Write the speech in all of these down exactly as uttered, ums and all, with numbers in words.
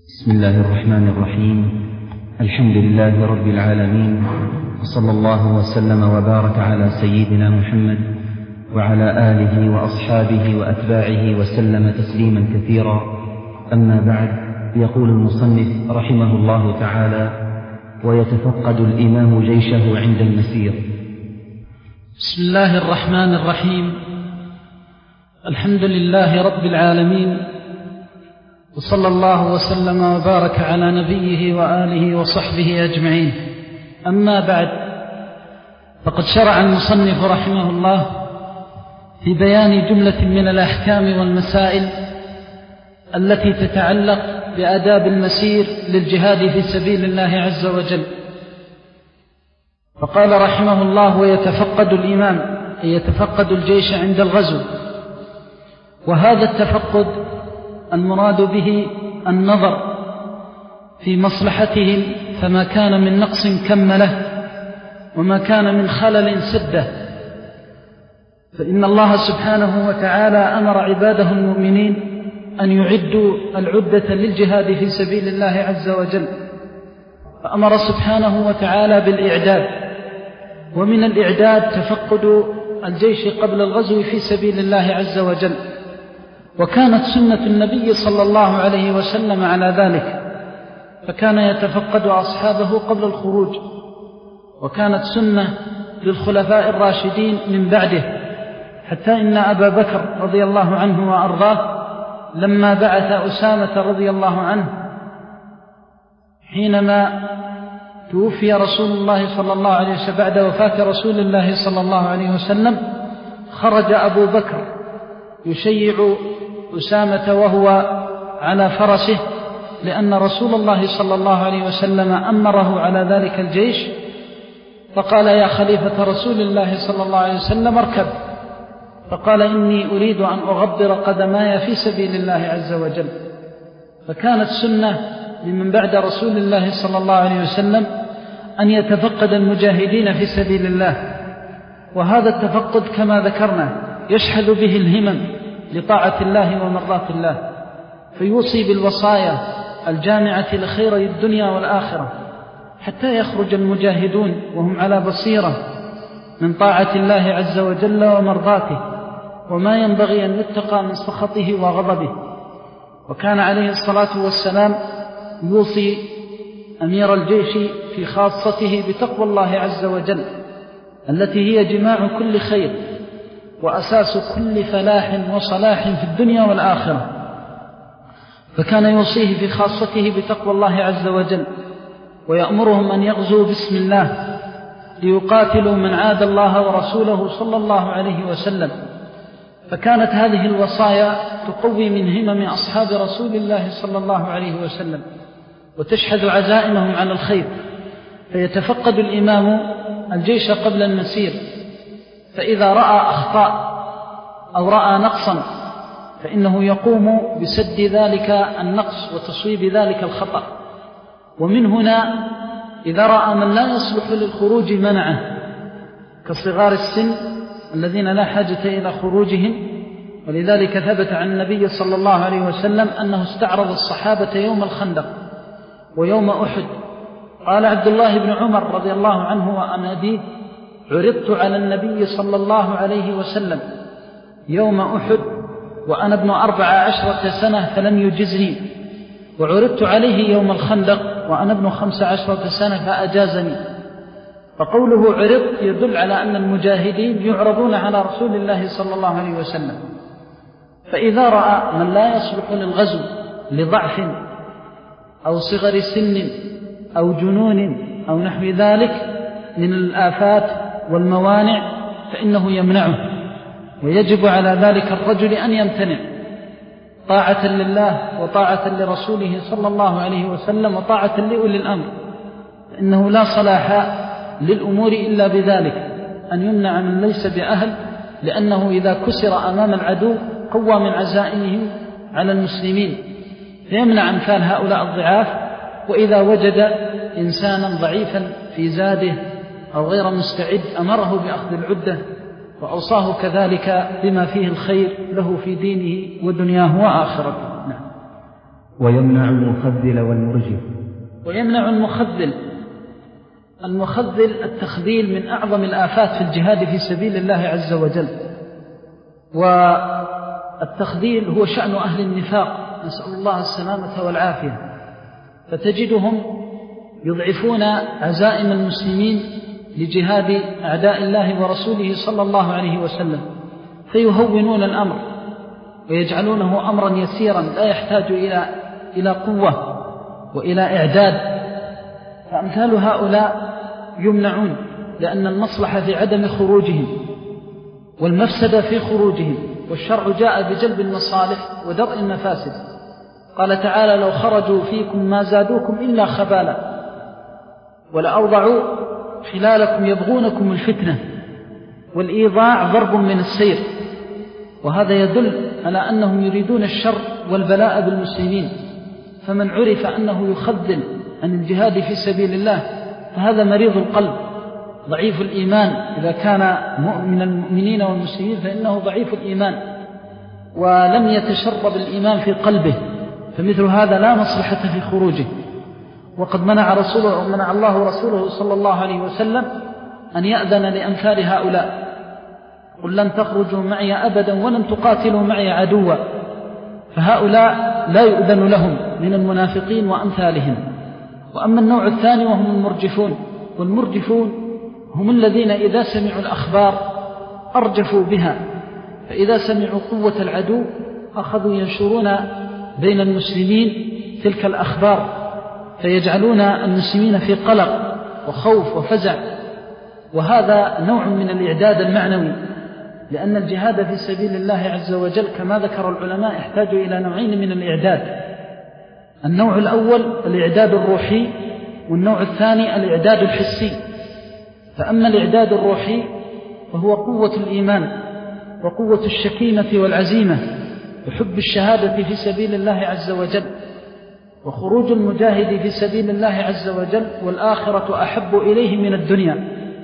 بسم الله الرحمن الرحيم. الحمد لله رب العالمين، وصلى الله وسلم وبارك على سيدنا محمد وعلى آله وأصحابه وأتباعه وسلم تسليما كثيرا. أما بعد، يقول المصنف رحمه الله تعالى: ويتفقد الإمام جيشه عند المسير. بسم الله الرحمن الرحيم. الحمد لله رب العالمين، وصلى الله وسلم وبارك على نبيه وآله وصحبه أجمعين. أما بعد، فقد شرع المصنف رحمه الله في بيان جملة من الأحكام والمسائل التي تتعلق بآداب المسير للجهاد في سبيل الله عز وجل. فقال رحمه الله: ويتفقد الإمام، أي يتفقد الجيش عند الغزو. وهذا التفقد المراد به النظر في مصلحتهم، فما كان من نقص كمله، وما كان من خلل سده. فإن الله سبحانه وتعالى أمر عباده المؤمنين أن يعدوا العدة للجهاد في سبيل الله عز وجل، فأمر سبحانه وتعالى بالإعداد. ومن الإعداد تفقد الجيش قبل الغزو في سبيل الله عز وجل، وكانت سنة النبي صلى الله عليه وسلم على ذلك، فكان يتفقد أصحابه قبل الخروج، وكانت سنة للخلفاء الراشدين من بعده، حتى إن أبا بكر رضي الله عنه وأرضاه لما بعث أسامة رضي الله عنه حينما توفي رسول الله صلى الله عليه وسلم، بعد وفاة رسول الله صلى الله عليه وسلم، خرج أبو بكر يشيع أسامة وهو على فرسه، لأن رسول الله صلى الله عليه وسلم أمره على ذلك الجيش، فقال: يا خليفة رسول الله صلى الله عليه وسلم اركب. فقال: إني أريد أن أغبر قدماي في سبيل الله عز وجل. فكانت سنة لمن بعد رسول الله صلى الله عليه وسلم أن يتفقد المجاهدين في سبيل الله. وهذا التفقد كما ذكرنا يشحذ به الهمم لطاعة الله ومرضاة الله، فيوصي بالوصايا الجامعة لخيري الدنيا والآخرة، حتى يخرج المجاهدون وهم على بصيرة من طاعة الله عز وجل ومرضاته، وما ينبغي أن يتقى من سخطه وغضبه. وكان عليه الصلاة والسلام يوصي أمير الجيش في خاصته بتقوى الله عز وجل، التي هي جماع كل خير وأساس كل فلاح وصلاح في الدنيا والآخرة. فكان يوصيه في خاصته بتقوى الله عز وجل، ويأمرهم أن يغزوا بسم الله ليقاتلوا من عاد الله ورسوله صلى الله عليه وسلم. فكانت هذه الوصايا تقوي من همم أصحاب رسول الله صلى الله عليه وسلم، وتشحذ عزائمهم على الخير. فيتفقد الإمام الجيش قبل المسير، فإذا رأى أخطاء أو رأى نقصا فإنه يقوم بسد ذلك النقص وتصويب ذلك الخطأ. ومن هنا إذا رأى من لا يصلح للخروج منعه، كصغار السن الذين لا حاجة إلى خروجهم. ولذلك ثبت عن النبي صلى الله عليه وسلم أنه استعرض الصحابة يوم الخندق ويوم أحد. قال عبد الله بن عمر رضي الله عنه وعن أبيه: عرضت على النبي صلى الله عليه وسلم يوم أحد وأنا ابن أربع عشرة سنة فلم يجزني، وعرضت عليه يوم الخندق وأنا ابن خمس عشرة سنة فأجازني. فقوله عرض يدل على أن المجاهدين يعرضون على رسول الله صلى الله عليه وسلم. فإذا رأى من لا يصلح للغزو لضعف أو صغر سن أو جنون أو نحو ذلك من الآفات والموانع فإنه يمنعه، ويجب على ذلك الرجل أن يمتنع طاعة لله وطاعة لرسوله صلى الله عليه وسلم وطاعة لأولي الأمر، فإنه لا صلاح للأمور إلا بذلك، أن يمنع من ليس بأهل، لأنه إذا كسر أمام العدو قوى من عزائمه على المسلمين، فيمنع أمثال هؤلاء الضعاف. وإذا وجد إنسانا ضعيفا في زاده أو غير مستعد أمره بأخذ العدة، وأوصاه كذلك بما فيه الخير له في دينه ودنياه وآخرته. نعم. ويمنع المخذل والمرجف. ويمنع المخذل. المخذل التخذيل من أعظم الآفات في الجهاد في سبيل الله عز وجل، والتخذيل هو شأن أهل النفاق، نسأل الله السلامة والعافية. فتجدهم يضعفون عزائم المسلمين لجهاد أعداء الله ورسوله صلى الله عليه وسلم، فيهونون الأمر ويجعلونه أمرا يسيرا لا يحتاج إلى إلى قوة وإلى إعداد. فأمثال هؤلاء يمنعون، لأن المصلحة في عدم خروجهم والمفسدة في خروجهم، والشرع جاء بجلب المصالح ودرء المفاسد. قال تعالى: لو خرجوا فيكم ما زادوكم إلا خبالا ولأوضعوا خلالكم يبغونكم الفتنة. والإيضاع ضرب من السير، وهذا يدل على أنهم يريدون الشر والبلاء بالمسلمين. فمن عرف أنه يخذل عن الجهاد في سبيل الله فهذا مريض القلب ضعيف الإيمان. إذا كان من المؤمنين والمسلمين فإنه ضعيف الإيمان ولم يتشرب الإيمان في قلبه، فمثل هذا لا مصلحة في خروجه. وقد منع رسوله منع الله ورسوله صلى الله عليه وسلم أن يأذن لأمثال هؤلاء: قل لن تخرجوا معي أبدا ولن تقاتلوا معي عدوا. فهؤلاء لا يؤذن لهم من المنافقين وأمثالهم. وأما النوع الثاني وهم المرجفون، والمرجفون هم الذين إذا سمعوا الأخبار أرجفوا بها، فإذا سمعوا قوة العدو أخذوا ينشرون بين المسلمين تلك الأخبار، فيجعلون المسلمين في قلق وخوف وفزع. وهذا نوع من الإعداد المعنوي، لأن الجهاد في سبيل الله عز وجل كما ذكر العلماء يحتاج إلى نوعين من الإعداد: النوع الأول الإعداد الروحي، والنوع الثاني الإعداد الحسي. فأما الإعداد الروحي فهو قوة الإيمان وقوة الشكيمة والعزيمة وحب الشهادة في سبيل الله عز وجل، وخروج المجاهد في سبيل الله عز وجل والآخرة أحب إليه من الدنيا.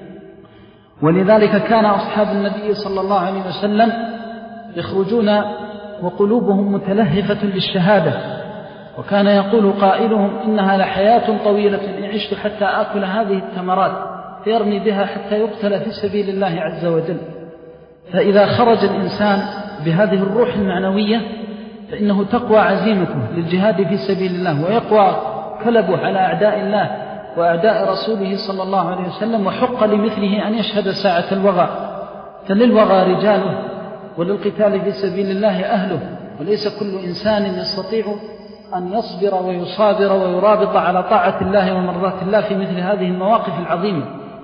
ولذلك كان أصحاب النبي صلى الله عليه وسلم يخرجون وقلوبهم متلهفة للشهادة، وكان يقول قائلهم: إنها لحياة طويلة إن عشت حتى آكل هذه التمرات، فيرمي بها حتى يقتل في سبيل الله عز وجل. فإذا خرج الإنسان بهذه الروح المعنوية فإنه تقوى عزيمته للجهاد في سبيل الله، ويقوى كلبه على أعداء الله وأعداء رسوله صلى الله عليه وسلم. وحق لمثله أن يشهد ساعة الوغى، فللوغى رجاله وللقتال في سبيل الله أهله، وليس كل إنسان يستطيع أن يصبر ويصابر ويرابط على طاعة الله ومرضات الله في مثل هذه المواقف العظيمة.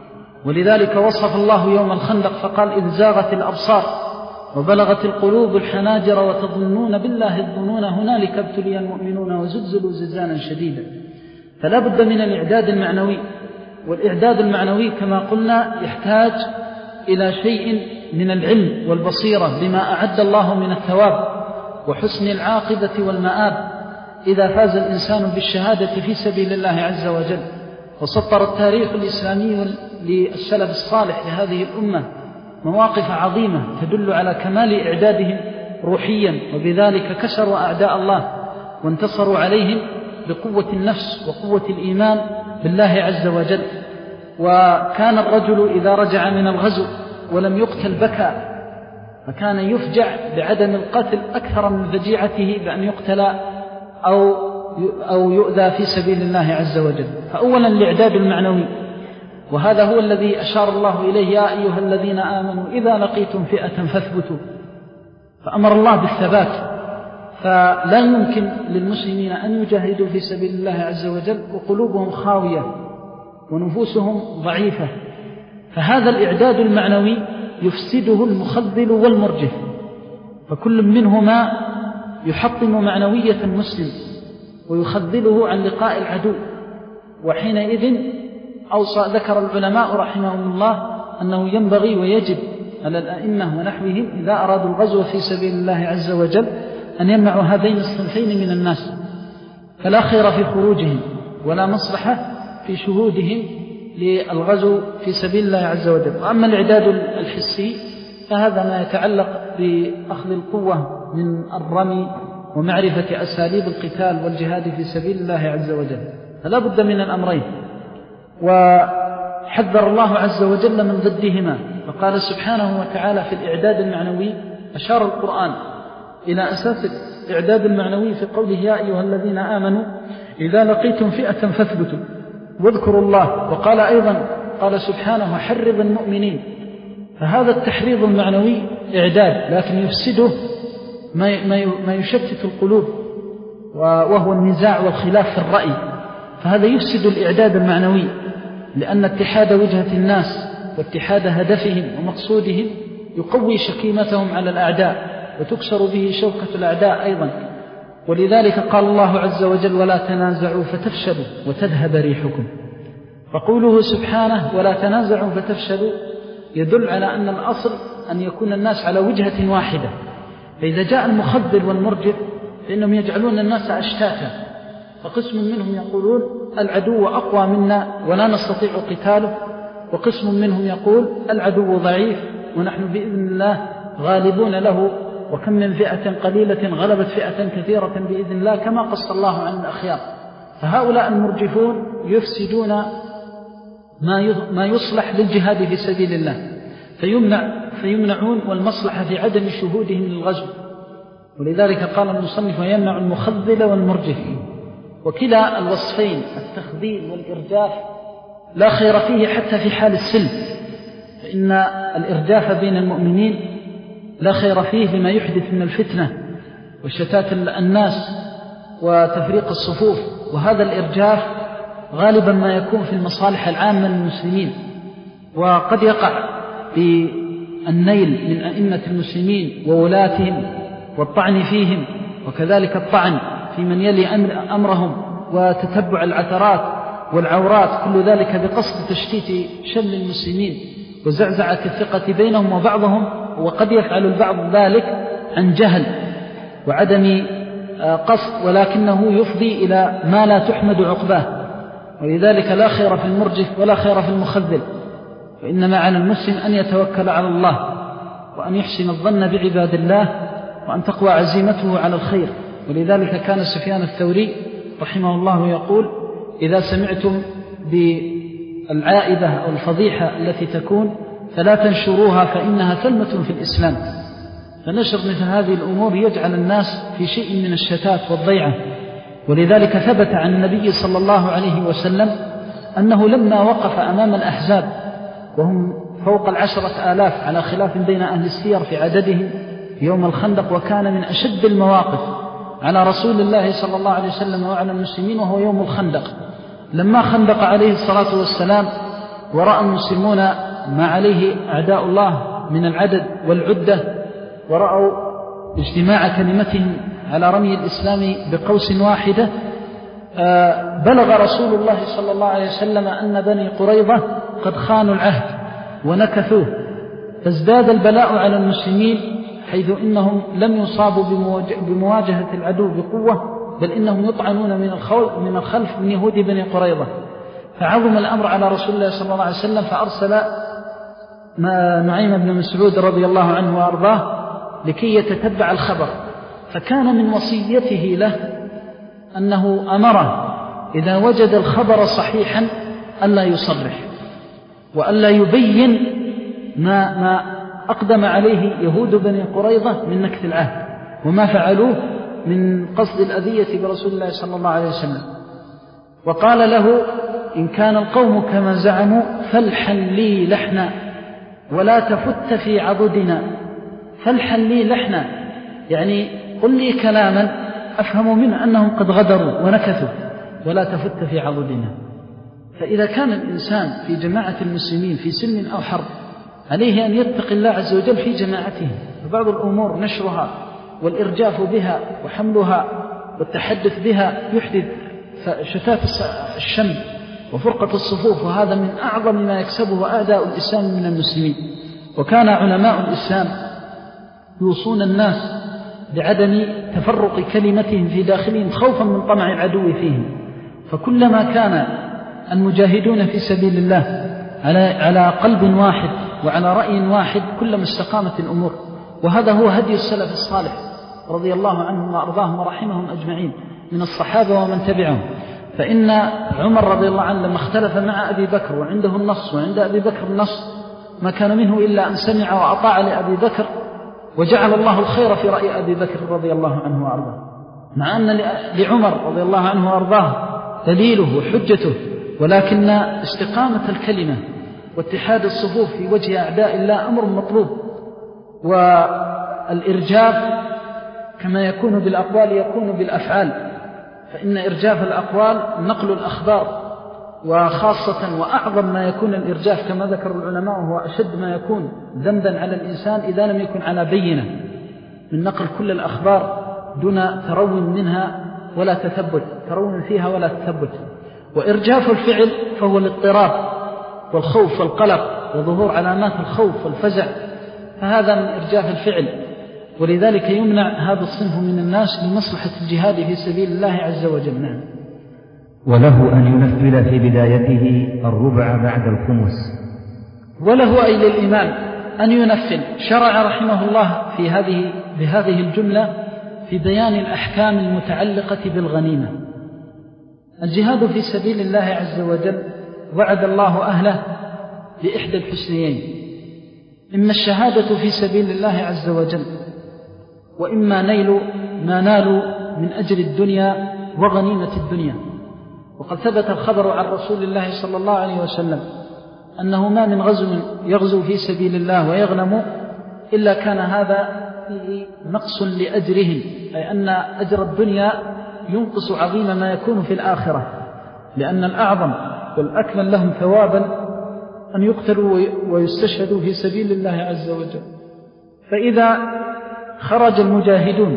ولذلك وصف الله يوم الخندق فقال: إذ زاغت الأبصار وبلغت القلوب الحناجر وتظنون بالله الظنون هنالك ابتلي المؤمنون وزلزلوا زلزالا شديدا. فلا بد من الإعداد المعنوي، والإعداد المعنوي كما قلنا يحتاج إلى شيء من العلم والبصيرة بما أعد الله من الثواب وحسن العاقبة والمآب إذا فاز الإنسان بالشهادة في سبيل الله عز وجل. وسطر التاريخ الإسلامي للسلف الصالح لهذه الأمة مواقف عظيمة تدل على كمال إعدادهم روحيا، وبذلك كسروا أعداء الله وانتصروا عليهم بقوة النفس وقوة الإيمان بالله عز وجل. وكان الرجل إذا رجع من الغزو ولم يقتل بكى، فكان يفجع بعدم القتل أكثر من فجيعته بأن يقتل أو أو يؤذى في سبيل الله عز وجل. فأولا الإعداد المعنوي، وهذا هو الذي أشار الله إليه: يا أيها الذين آمنوا إذا لقيتم فئة فاثبتوا. فأمر الله بالثبات، فلا يمكن للمسلمين أن يجاهدوا في سبيل الله عز وجل وقلوبهم خاوية ونفوسهم ضعيفة. فهذا الإعداد المعنوي يفسده المخذل والمرجف، فكل منهما يحطم معنوية المسلم ويخذله عن لقاء العدو. وحينئذ أوصى ذكر العلماء رحمهم الله أنه ينبغي ويجب على الأئمة ونحوهم إذا أرادوا الغزو في سبيل الله عز وجل أن يمنعوا هذين الصنفين من الناس، فلا خير في خروجهم ولا مصلحة في شهودهم للغزو في سبيل الله عز وجل. وأما الإعداد الحسي فهذا ما يتعلق بأخذ القوة من الرمي ومعرفة أساليب القتال والجهاد في سبيل الله عز وجل. فلا بد من الأمرين، وحذر الله عز وجل من ضدهما، فقال سبحانه وتعالى في الإعداد المعنوي، أشار القرآن إلى أساس الإعداد المعنوي في قوله يا أيها الذين آمنوا إذا لقيتم فئة فاثبتوا واذكروا الله. وقال أيضا قال سبحانه حرض المؤمنين. فهذا التحريض المعنوي إعداد، لكن يفسده ما يشتت القلوب وهو النزاع والخلاف في الرأي، فهذا يفسد الإعداد المعنوي، لأن اتحاد وجهة الناس واتحاد هدفهم ومقصودهم يقوي شكيمتهم على الأعداء وتكسر به شوكة الأعداء أيضا. ولذلك قال الله عز وجل ولا تنازعوا فتفشلوا وتذهب ريحكم. فقوله سبحانه ولا تنازعوا فتفشلوا يدل على أن الأصل أن يكون الناس على وجهة واحدة. فإذا جاء المخذل والمرجف فإنهم يجعلون الناس أشتاتا، فقسم منهم يقولون العدو أقوى منا ولا نستطيع قتاله، وقسم منهم يقول العدو ضعيف ونحن بإذن الله غالبون له، وكم من فئة قليلة غلبت فئة كثيرة بإذن الله، كما قص الله عن الأخيار. فهؤلاء المرجفون يفسدون ما يصلح للجهاد في سبيل الله، فيمنع فيمنعون والمصلحة في عدم شهودهم للغزو. ولذلك قال المصنف ويمنع المخذل والمرجف. وكلا الوصفين التخذيل والإرجاف لا خير فيه حتى في حال السلم، فإن الإرجاف بين المؤمنين لا خير فيه لما يحدث من الفتنة وشتات الناس وتفريق الصفوف. وهذا الإرجاف غالبا ما يكون في المصالح العامة للمسلمين، وقد يقع بالنيل من أئمة المسلمين وولاتهم والطعن فيهم، وكذلك الطعن في من يلي أمرهم وتتبع العثرات والعورات، كل ذلك بقصد تشتيت شمل المسلمين وزعزعة الثقة بينهم وبعضهم. وقد يفعل البعض ذلك عن جهل وعدم قصد، ولكنه يفضي إلى ما لا تحمد عقباه. ولذلك لا خير في المرجف ولا خير في المخذل، وإنما على المسلم أن يتوكل على الله وأن يحسن الظن بعباد الله وأن تقوى عزيمته على الخير. ولذلك كان سفيان الثوري رحمه الله يقول إذا سمعتم بالعائبة أو الفضيحة التي تكون فلا تنشروها فإنها ثلمة في الإسلام. فنشر مثل هذه الأمور يجعل الناس في شيء من الشتات والضيعة. ولذلك ثبت عن النبي صلى الله عليه وسلم أنه لما وقف أمام الأحزاب وهم فوق العشرة آلاف على خلاف بين أهل السير في عددهم يوم الخندق، وكان من أشد المواقف على رسول الله صلى الله عليه وسلم وعلى المسلمين وهو يوم الخندق، لما خندق عليه الصلاة والسلام ورأى المسلمون ما عليه أعداء الله من العدد والعدة، ورأوا اجتماع كلمتهم على رمي الإسلام بقوس واحدة، بلغ رسول الله صلى الله عليه وسلم أن بني قريظة قد خانوا العهد ونكثوه، فازداد البلاء على المسلمين حيث إنهم لم يصابوا بمواجهة العدو بقوة، بل إنهم يطعنون من الخلف من يهود بني قريظة. فعظم الأمر على رسول الله صلى الله عليه وسلم، فأرسل نعيم بن مسعود رضي الله عنه وأرضاه لكي يتتبع الخبر. فكان من وصيته له أنه أمره إذا وجد الخبر صحيحا ألا يصرح وألا يبين ما, ما أقدم عليه يهود بني قريظة من نكث العهد وما فعلوه من قصد الأذية برسول الله صلى الله عليه وسلم. وقال له إن كان القوم كما زعموا فالحن لي لحنا ولا تفت في عضدنا. فالحن لي لحنا يعني قل لي كلاما أفهم منه أنهم قد غدروا ونكثوا، ولا تفت في عضدنا. فإذا كان الإنسان في جماعة المسلمين في سلم أو حرب عليه أن يتقي الله عز وجل في جماعته، وبعض الأمور نشرها والإرجاف بها وحملها والتحدث بها يحدث شتات الشمل وفرقة الصفوف، وهذا من أعظم ما يكسبه أعداء الإسلام من المسلمين. وكان علماء الإسلام يوصون الناس بعدم تفرق كلمتهم في داخلهم خوفا من طمع العدو فيهم. فكلما كان المجاهدون في سبيل الله على على قلب واحد وعلى رأي واحد كلما استقامت الأمور. وهذا هو هدي السلف الصالح رضي الله عنهم وأرضاهم ورحمهم أجمعين من الصحابة ومن تبعهم. فإن عمر رضي الله عنه لما اختلف مع أبي بكر وعنده النص وعند أبي بكر النص ما كان منه إلا أن سمع وأطاع لأبي بكر، وجعل الله الخير في رأي أبي بكر رضي الله عنه وأرضاه، مع أن لعمر رضي الله عنه وأرضاه دليله وحجته، ولكن استقامة الكلمة واتحاد الصفوف في وجه أعداء الله أمر مطلوب. والإرجاف كما يكون بالأقوال يكون بالأفعال، فإن إرجاف الأقوال نقل الأخبار، وخاصة وأعظم ما يكون الإرجاف كما ذكر العلماء هو أشد ما يكون ذنبا على الإنسان إذا لم يكن على بينة من نقل كل الأخبار دون تروي منها ولا تثبت، تروي فيها ولا تثبت. وإرجاف الفعل فهو الاضطراب والخوف والقلق وظهور علامات الخوف والفزع، فهذا من إرجاف الفعل، ولذلك يمنع هذا الصنف من الناس لمصلحة الجهاد في سبيل الله عز وجل. نعم. وله أن ينفل في بدايته الربع بعد الخمس. وله أي للإمام أن ينفل. شرع رحمه الله في هذه بهذه الجملة في بيان الأحكام المتعلقة بالغنيمة. الجهاد في سبيل الله عز وجل وعد الله أهله بإحدى الحسنيين، إما الشهادة في سبيل الله عز وجل، وإما نيل ما نالوا من أجل الدنيا وغنيمة الدنيا. وقد ثبت الخبر عن رسول الله صلى الله عليه وسلم أنه ما من غزو يغزو في سبيل الله ويغنم إلا كان هذا فيه نقص لأجرهم، أي أن أجر الدنيا ينقص عظيم ما يكون في الآخرة، لأن الأعظم والأكمل لهم ثوابا أن يقتلوا ويستشهدوا في سبيل الله عز وجل. فإذا خرج المجاهدون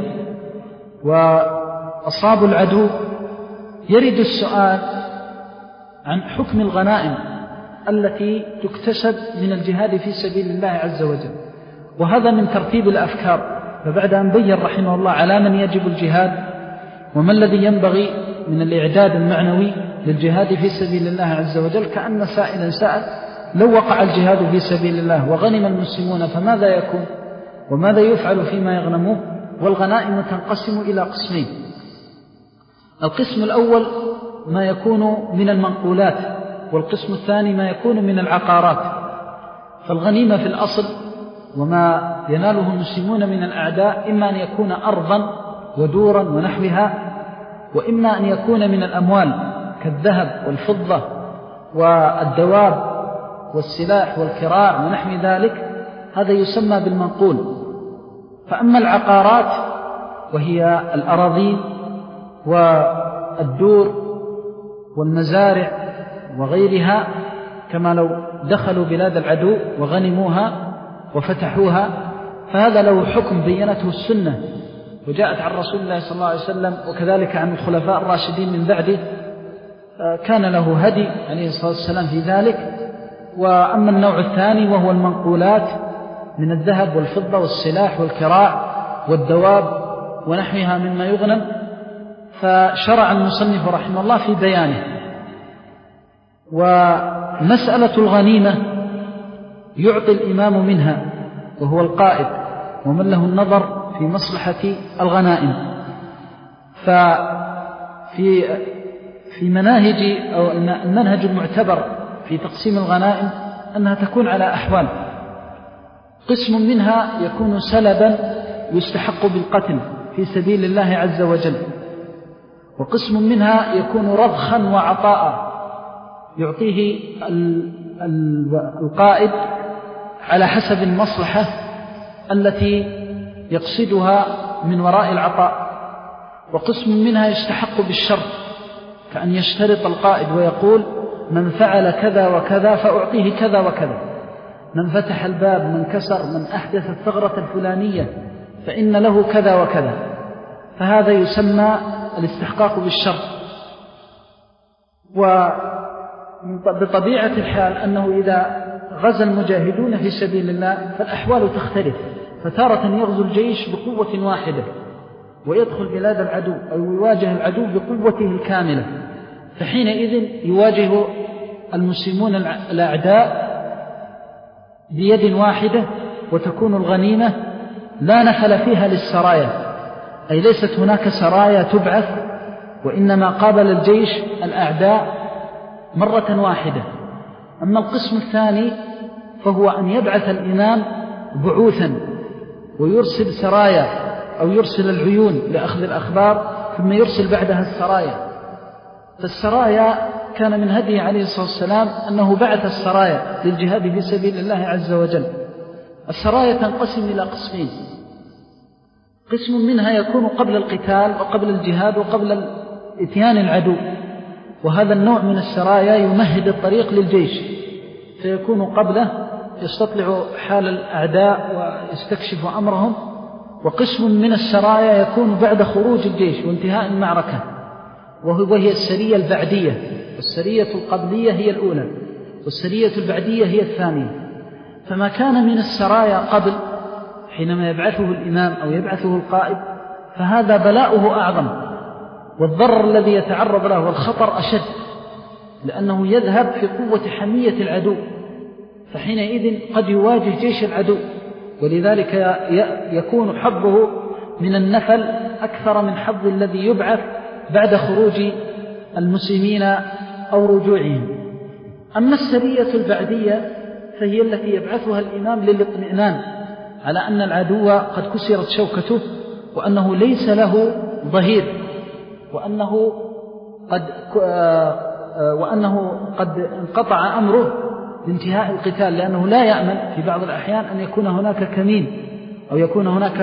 وأصابوا العدو يرد السؤال عن حكم الغنائم التي تكتسب من الجهاد في سبيل الله عز وجل، وهذا من ترتيب الأفكار. فبعد أن بين رحمه الله على من يجب الجهاد وما الذي ينبغي من الإعداد المعنوي للجهاد في سبيل الله عز وجل، كأن سائلا سأل لو وقع الجهاد في سبيل الله وغنم المسلمون فماذا يكون وماذا يفعل فيما يغنموه؟ والغنائم تنقسم إلى قسمين. القسم الأول ما يكون من المنقولات، والقسم الثاني ما يكون من العقارات. فالغنيمة في الأصل وما يناله المسلمون من الأعداء إما أن يكون أرضا ودورا ونحوها، وإما أن يكون من الأموال كالذهب والفضة والدواب والسلاح والكراع ونحو ذلك، هذا يسمى بالمنقول. فأما العقارات وهي الأراضين والدور والمزارع وغيرها، كما لو دخلوا بلاد العدو وغنموها وفتحوها، فهذا له حكم بينته السنة وجاءت عن رسول الله صلى الله عليه وسلم، وكذلك عن الخلفاء الراشدين من بعده، كان له هدي عليه الصلاة والسلام في ذلك. وأما النوع الثاني وهو المنقولات من الذهب والفضة والسلاح والكراع والدواب ونحوها مما يغنم، فشرع المصنف رحمه الله في بيانه. ومسألة الغنيمة يعطي الإمام منها وهو القائد ومن له النظر في مصلحة الغنائم. ففي في مناهج أو المنهج المعتبر في تقسيم الغنائم أنها تكون على أحوال. قسم منها يكون سلبا يستحق بالقتل في سبيل الله عز وجل، وقسم منها يكون رضخا وعطاء يعطيه القائد على حسب المصلحة التي يقصدها من وراء العطاء، وقسم منها يستحق بالشرط، كأن يشترط القائد ويقول من فعل كذا وكذا فأعطيه كذا وكذا، من فتح الباب، من كسر، من أحدث الثغرة الفلانية فإن له كذا وكذا، فهذا يسمى الاستحقاق بالشرط. وبطبيعة الحال أنه إذا غزا المجاهدون في سبيل الله فالأحوال تختلف، فتارة يغزو الجيش بقوة واحدة ويدخل بلاد العدو أو يواجه العدو بقوته الكاملة، فحينئذ يواجه المسلمون الأعداء بيد واحدة وتكون الغنيمة لا نفل فيها للسرايا، أي ليست هناك سرايا تبعث، وإنما قابل الجيش الأعداء مرة واحدة. أما القسم الثاني فهو أن يبعث الإمام بعوثا ويرسل سرايا أو يرسل العيون لأخذ الأخبار، ثم يرسل بعدها السرايا. فالسرايا كان من هديه عليه الصلاة والسلام أنه بعث السرايا للجهاد في سبيل الله عز وجل. السرايا تنقسم إلى قسمين: قسم منها يكون قبل القتال وقبل الجهاد وقبل إتيان العدو، وهذا النوع من السرايا يمهد الطريق للجيش، فيكون قبله يستطلع حال الأعداء ويستكشف أمرهم. وقسم من السرايا يكون بعد خروج الجيش وانتهاء المعركة، وهي السرية البعدية. والسرية القبلية هي الأولى، والسرية البعدية هي الثانية. فما كان من السرايا قبل حينما يبعثه الإمام أو يبعثه القائد فهذا بلاؤه أعظم، والضرر الذي يتعرض له والخطر أشد، لأنه يذهب في قوة حمية العدو، فحينئذ قد يواجه جيش العدو، ولذلك يكون حظه من النفل أكثر من حظ الذي يبعث بعد خروج المسلمين أو رجوعهم. أما السرية البعدية فهي التي يبعثها الإمام للاطمئنان على أن العدو قد كسرت شوكته، وأنه ليس له ظهير، وأنه قد وأنه قد انقطع أمره بانتهاء القتال، لأنه لا يأمن في بعض الأحيان أن يكون هناك كمين أو يكون هناك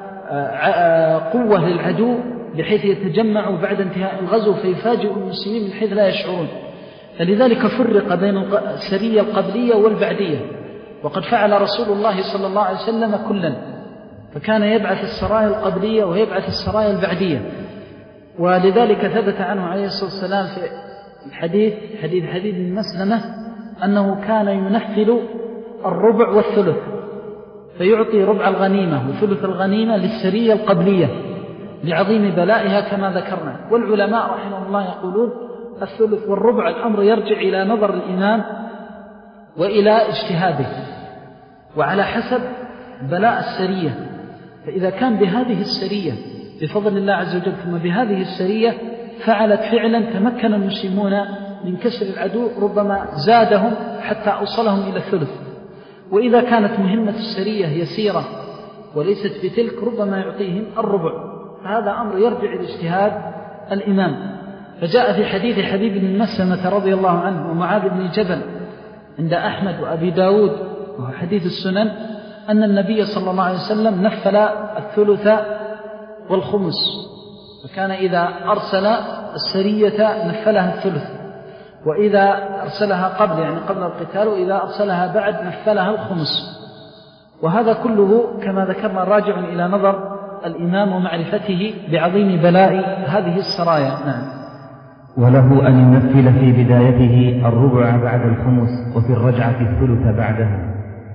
قوة للعدو بحيث يتجمع بعد انتهاء الغزو فيفاجئ المسلمين من حيث لا يشعرون. فلذلك فرق بين السرية القبلية والبعدية، وقد فعل رسول الله صلى الله عليه وسلم كلا، فكان يبعث السرايا القبلية ويبعث السرايا البعدية. ولذلك ثبت عنه عليه الصلاة والسلام في الحديث حديث حديث بن مسلمة أنه كان ينفل الربع والثلث، فيعطي ربع الغنيمة وثلث الغنيمة للسرية القبلية لعظيم بلائها كما ذكرنا. والعلماء رحمه الله يقولون الثلث والربع الأمر يرجع إلى نظر الإمام وإلى اجتهاده وعلى حسب بلاء السرية. فإذا كان بهذه السرية بفضل الله عز وجل ثم بهذه السرية فعلت فعلا تمكن المسلمون من كسر العدو، ربما زادهم حتى أوصلهم إلى الثلث. وإذا كانت مهمة السرية يسيرة وليست بتلك ربما يعطيهم الربع. فهذا أمر يرجع إلى اجتهاد الإمام. فجاء في حديث حبيب بن مسلمة رضي الله عنه ومعاذ بن جبل عند أحمد وأبي داود وهو حديث السنن أن النبي صلى الله عليه وسلم نفل الثلث والخمس، فكان إذا أرسل السرية نفلها الثلث، وإذا أرسلها قبل يعني قبل القتال، وإذا أرسلها بعد نفلها الخمس. وهذا كله كما ذكرنا راجع إلى نظر الإمام ومعرفته بعظيم بلاء هذه السرايا. نعم. وله أن ينفل في بدايته الربع بعد الخمس وفي الرجعة الثلث بعدها.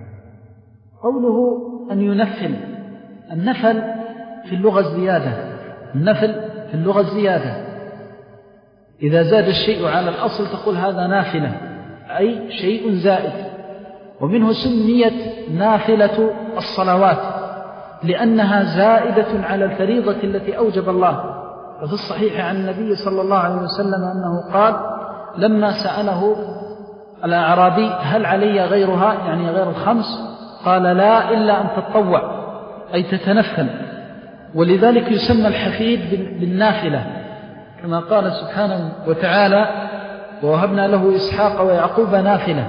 قوله أن ينفل، النفل في اللغة الزيادة، النفل في اللغة الزيادة، إذا زاد الشيء على الأصل تقول هذا نافلة، أي شيء زائد. ومنه سميت نافلة الصلوات لأنها زائدة على الفريضة التي أوجب الله. وفي الصحيح عن النبي صلى الله عليه وسلم أنه قال لما سأله الأعرابي هل علي غيرها يعني غير الخمس، قال لا إلا أن تتطوع أي تتنفل. ولذلك يسمى الحفيد بالنافلة كما قال سبحانه وتعالى ووهبنا له إسحاق ويعقوب نافلة.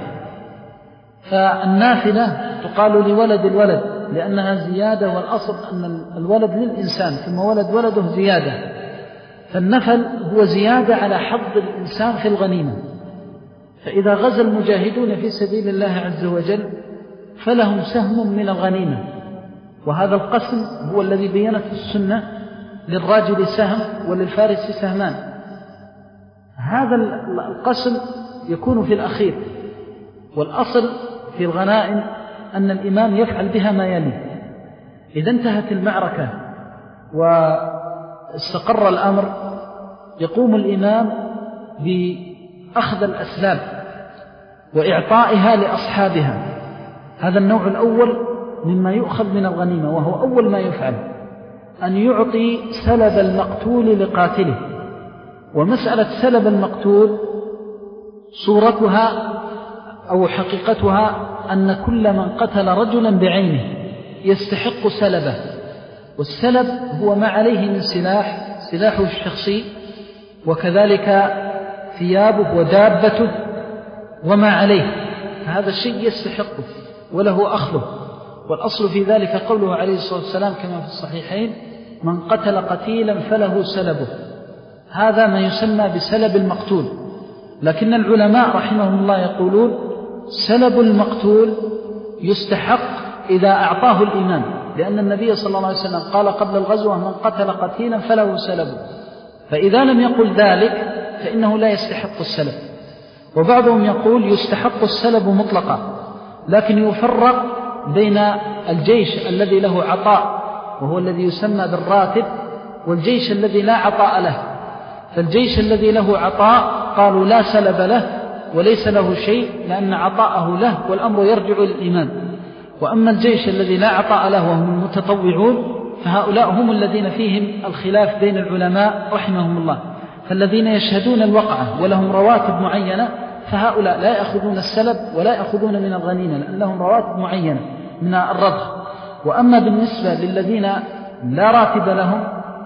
فالنافلة تقال لولد الولد لأنها زيادة، والأصل أن الولد للإنسان ثم ولد ولده زيادة. فالنفل هو زيادة على حظ الإنسان في الغنيمة. فإذا غزا المجاهدون في سبيل الله عز وجل فلهم سهم من الغنيمة، وهذا القسم هو الذي بينته السنة، للراجل سهم وللفارس سهمان. هذا القسم يكون في الأخير، والأصل في الغنائم أن الإمام يفعل بها ما يلي. إذا انتهت المعركة واستقر الأمر يقوم الإمام بأخذ الأسباب وإعطائها لأصحابها. هذا النوع الأول مما يؤخذ من الغنيمة، وهو أول ما يفعل. أن يعطي سلب المقتول لقاتله. ومسألة سلب المقتول صورتها أو حقيقتها أن كل من قتل رجلا بعينه يستحق سلبه، والسلب هو ما عليه من سلاح، سلاحه الشخصي، وكذلك ثيابه ودابته وما عليه، فهذا الشيء يستحقه وله أخذه. والأصل في ذلك قوله عليه الصلاة والسلام كما في الصحيحين: من قتل قتيلا فله سلبه. هذا ما يسمى بسلب المقتول. لكن العلماء رحمهم الله يقولون سلب المقتول يستحق إذا أعطاه الإمام، لأن النبي صلى الله عليه وسلم قال قبل الغزوة: من قتل قتيلا فله سلبه. فإذا لم يقل ذلك فإنه لا يستحق السلب. وبعضهم يقول يستحق السلب مطلقا، لكن يفرق بين الجيش الذي له عطاء وهو الذي يسمى بالراتب، والجيش الذي لا عطاء له. فالجيش الذي له عطاء قالوا لا سلب له وليس له شيء، لأن عطاءه له والأمر يرجع للإمام. وأما الجيش الذي لا عطاء له وهم المتطوعون فهؤلاء هم الذين فيهم الخلاف بين العلماء رحمهم الله. فالذين يشهدون الوقعة ولهم رواتب معينة فهؤلاء لا يأخذون السلب ولا يأخذون من الغنيمة، لأن لهم رواتب معينة من الرضخ. وأما بالنسبة للذين لا راتب لهم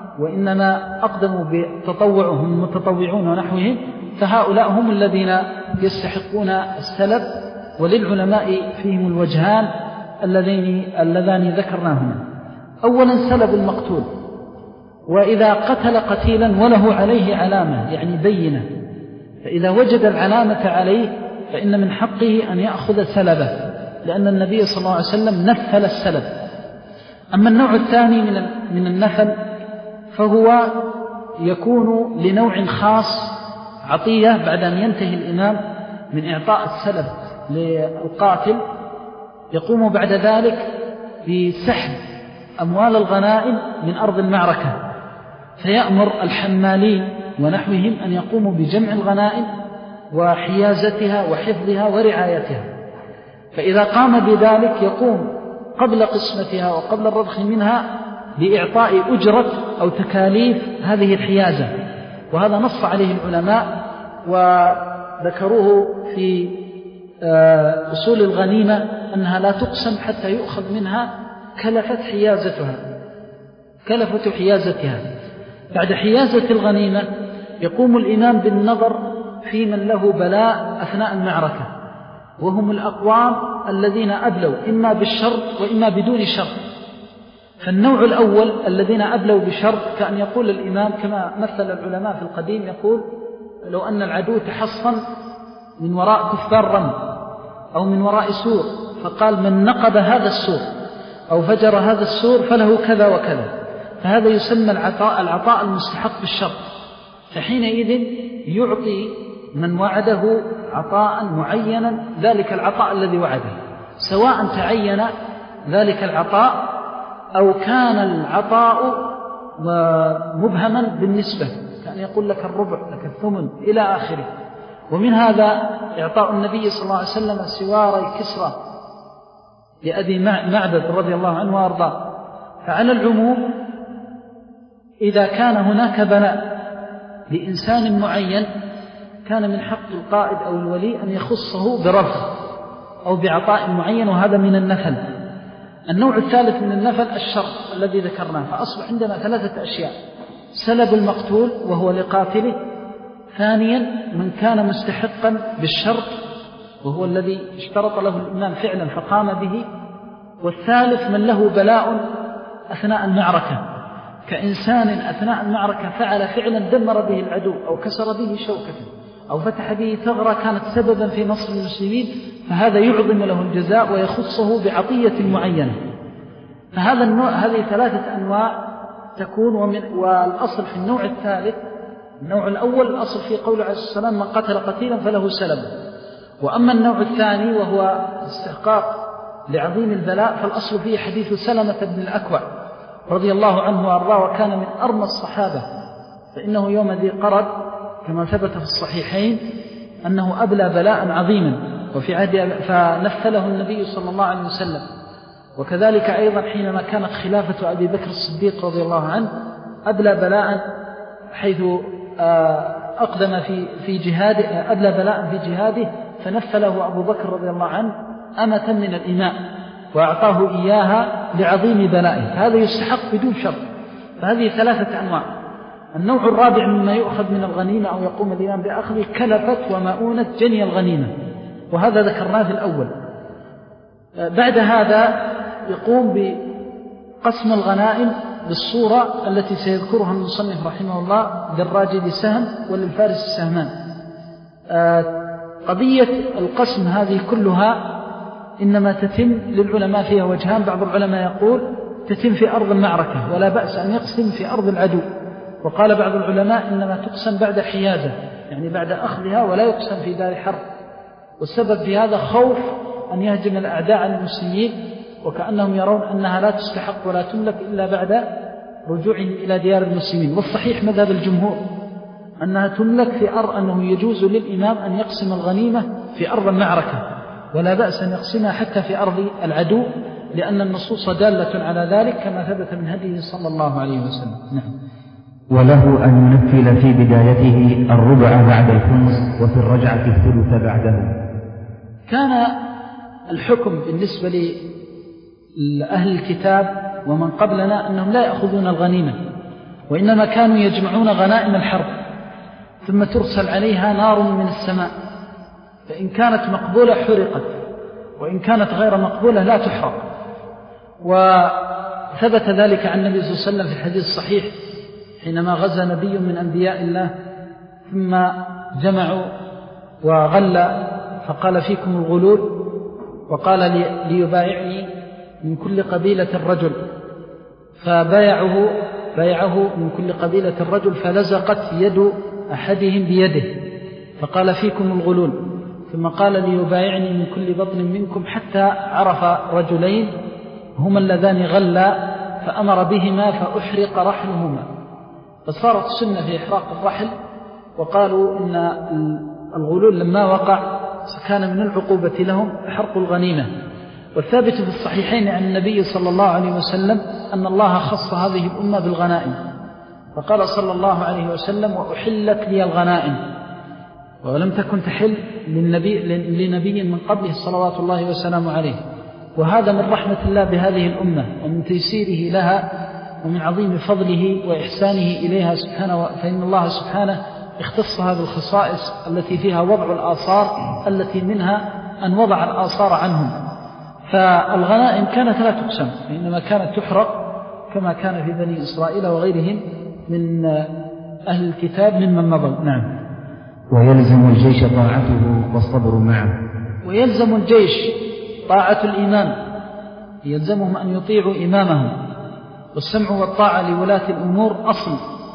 وإنما أقدموا بتطوعهم المتطوعون ونحوهم فهؤلاء هم الذين يستحقون السلب. وللعلماء فيهم الوجهان اللذين اللذان ذكرناهما. أولا سلب المقتول، وإذا قتل قتيلا وله عليه علامة يعني بينة، فإذا وجد العلامة عليه فإن من حقه أن يأخذ سلبه، لأن النبي صلى الله عليه وسلم نفل السلب. أما النوع الثاني من من النفل فهو يكون لنوع خاص عطية بعد أن ينتهي الإمام من إعطاء السلب للقاتل، يقوم بعد ذلك بسحب أموال الغنائم من أرض المعركة، فيأمر الحمالين ونحوهم أن يقوموا بجمع الغنائم وحيازتها وحفظها ورعايتها. فإذا قام بذلك يقوم قبل قسمتها وقبل الرضخ منها بإعطاء أجرة أو تكاليف هذه الحيازة، وهذا نص عليه العلماء وذكروه في أصول الغنيمة أنها لا تقسم حتى يؤخذ منها كلفة حيازتها كلفة حيازتها. بعد حيازة الغنيمة يقوم الإمام بالنظر في من له بلاء أثناء المعركة، وهم الأقوام الذين أبلوا إما بالشرط وإما بدون شرط. فالنوع الأول الذين أبلوا بشرط كأن يقول الإمام كما مثل العلماء في القديم، يقول لو أن العدو تحصن من وراء كفار رمل أو من وراء سور، فقال من نقض هذا السور أو فجر هذا السور فله كذا وكذا، فهذا يسمى العطاء العطاء المستحق بالشرط. فحينئذ يعطي من وعده عطاء معينا ذلك العطاء الذي وعده، سواء تعين ذلك العطاء أو كان العطاء مبهما بالنسبة، كان يقول لك الربع لك الثمن إلى آخره. ومن هذا إعطاء النبي صلى الله عليه وسلم سواري كسرى لأبي معبد رضي الله عنه وأرضاه. فعلى العموم إذا كان هناك بلاء لإنسان معين كان من حق القائد أو الولي أن يخصه برفض أو بعطاء معين، وهذا من النفل. النوع الثالث من النفل الشرط الذي ذكرناه. فأصبح عندنا ثلاثة أشياء: سلب المقتول وهو لقاتله، ثانيا من كان مستحقا بالشرط وهو الذي اشترط له الإمام فعلا فقام به، والثالث من له بلاء أثناء المعركة، كإنسان أثناء المعركة فعل فعلا دمر به العدو أو كسر به شوكة أو فتح به ثغرة كانت سببا في نصر المسلمين، فهذا يعظم له الجزاء ويخصه بعطية معينة. فهذا النوع، هذه ثلاثة أنواع تكون. ومن والأصل في النوع الثالث، النوع الأول الأصل في قول عليه الصلاة والسلام من قتل قتيلا فله سلب. وأما النوع الثاني وهو استحقاق لعظيم البلاء فالأصل فيه حديث سلمة بن الأكوع رضي الله عنه وأرضاه، وكان من أرمى الصحابة، فإنه يوم ذي قرد كما ثبت في الصحيحين أنه أبلى بلاء عظيما وفي عهد فنفله النبي صلى الله عليه وسلم. وكذلك أيضا حينما كانت خلافة أبي بكر الصديق رضي الله عنه أبلى بلاء حيث أقدم في في جهاده أبلى بلاء في جهاده فنفله أبو بكر رضي الله عنه أمة من الإماء وأعطاه إياها لعظيم بلائه، هذا يستحق بدون شرط. فهذه ثلاثة أنواع. النوع الرابع مما يؤخذ من الغنيمة أو يقوم الإمام بأخذه كلفة ومؤونة جني الغنيمة، وهذا ذكرناه في الأول. بعد هذا يقوم بقسم الغنائم بالصورة التي سيذكرها المصنف رحمه الله: للراجل سهم وللفارس سهمان. قضية القسم هذه كلها إنما تتم للعلماء فيها وجهان. بعض العلماء يقول تتم في أرض المعركة ولا بأس أن يقسم في أرض العدو، وقال بعض العلماء إنما تقسم بعد حيازة، يعني بعد أخذها، ولا يقسم في دار حرب. والسبب في هذا خوف أن يهجم الأعداء على المسلمين، وكأنهم يرون أنها لا تستحق ولا تملك إلا بعد رجوعهم إلى ديار المسلمين. والصحيح مذهب الجمهور أنها تملك في أرض، أنه يجوز للإمام أن يقسم الغنيمة في أرض المعركة، ولا بأس أن يقسمها حتى في أرض العدو، لأن النصوص دالة على ذلك كما ثبت من هديه صلى الله عليه وسلم. نعم. وله أن ينفل في بدايته الربع بعد الخمس وفي الرجعة الثلث بعده. كان الحكم بالنسبة لأهل الكتاب ومن قبلنا أنهم لا يأخذون الغنيمة، وإنما كانوا يجمعون غنائم الحرب ثم ترسل عليها نار من السماء، فإن كانت مقبولة حرقت، وإن كانت غير مقبولة لا تحرق. وثبت ذلك عن النبي صلى الله عليه وسلم في الحديث الصحيح حينما غزا نبي من أنبياء الله ثم جمعوا وغلى فقال: فيكم الغلول، وقال ليبايعني من كل قبيلة الرجل، فبايعه بايعه من كل قبيلة الرجل، فلزقت يد أحدهم بيده فقال: فيكم الغلول، ثم قال: ليبايعني من كل بطن منكم، حتى عرف رجلين هما اللذان غلا فأمر بهما فأحرق رحلهما. فصارت السنة في إحراق الرحل، وقالوا إن الغلول لما وقع كان من العقوبة لهم حرق الغنيمة. والثابت في الصحيحين عن النبي صلى الله عليه وسلم أن الله خص هذه الأمة بالغنائم، فقال صلى الله عليه وسلم: وأحلت لي الغنائم، ولم تكن تحل للنبي لنبي من قبله صلوات الله وسلامه عليه. وهذا من رحمة الله بهذه الأمة ومن تيسيره لها ومن عظيم فضله وإحسانه إليها سبحانه، فإن الله سبحانه اختصها بالخصائص التي فيها وضع الآثار، التي منها أن وضع الآثار عنهم. فالغنائم كانت لا تقسم، وإنما كانت تحرق كما كان في بني إسرائيل وغيرهم من أهل الكتاب ممن مضوا. نعم. ويلزم الجيش طاعته والصبر معه. ويلزم الجيش طاعة الإمام، يلزمهم أن يطيعوا إمامهم، والسمع والطاعة لولاة الأمور أصل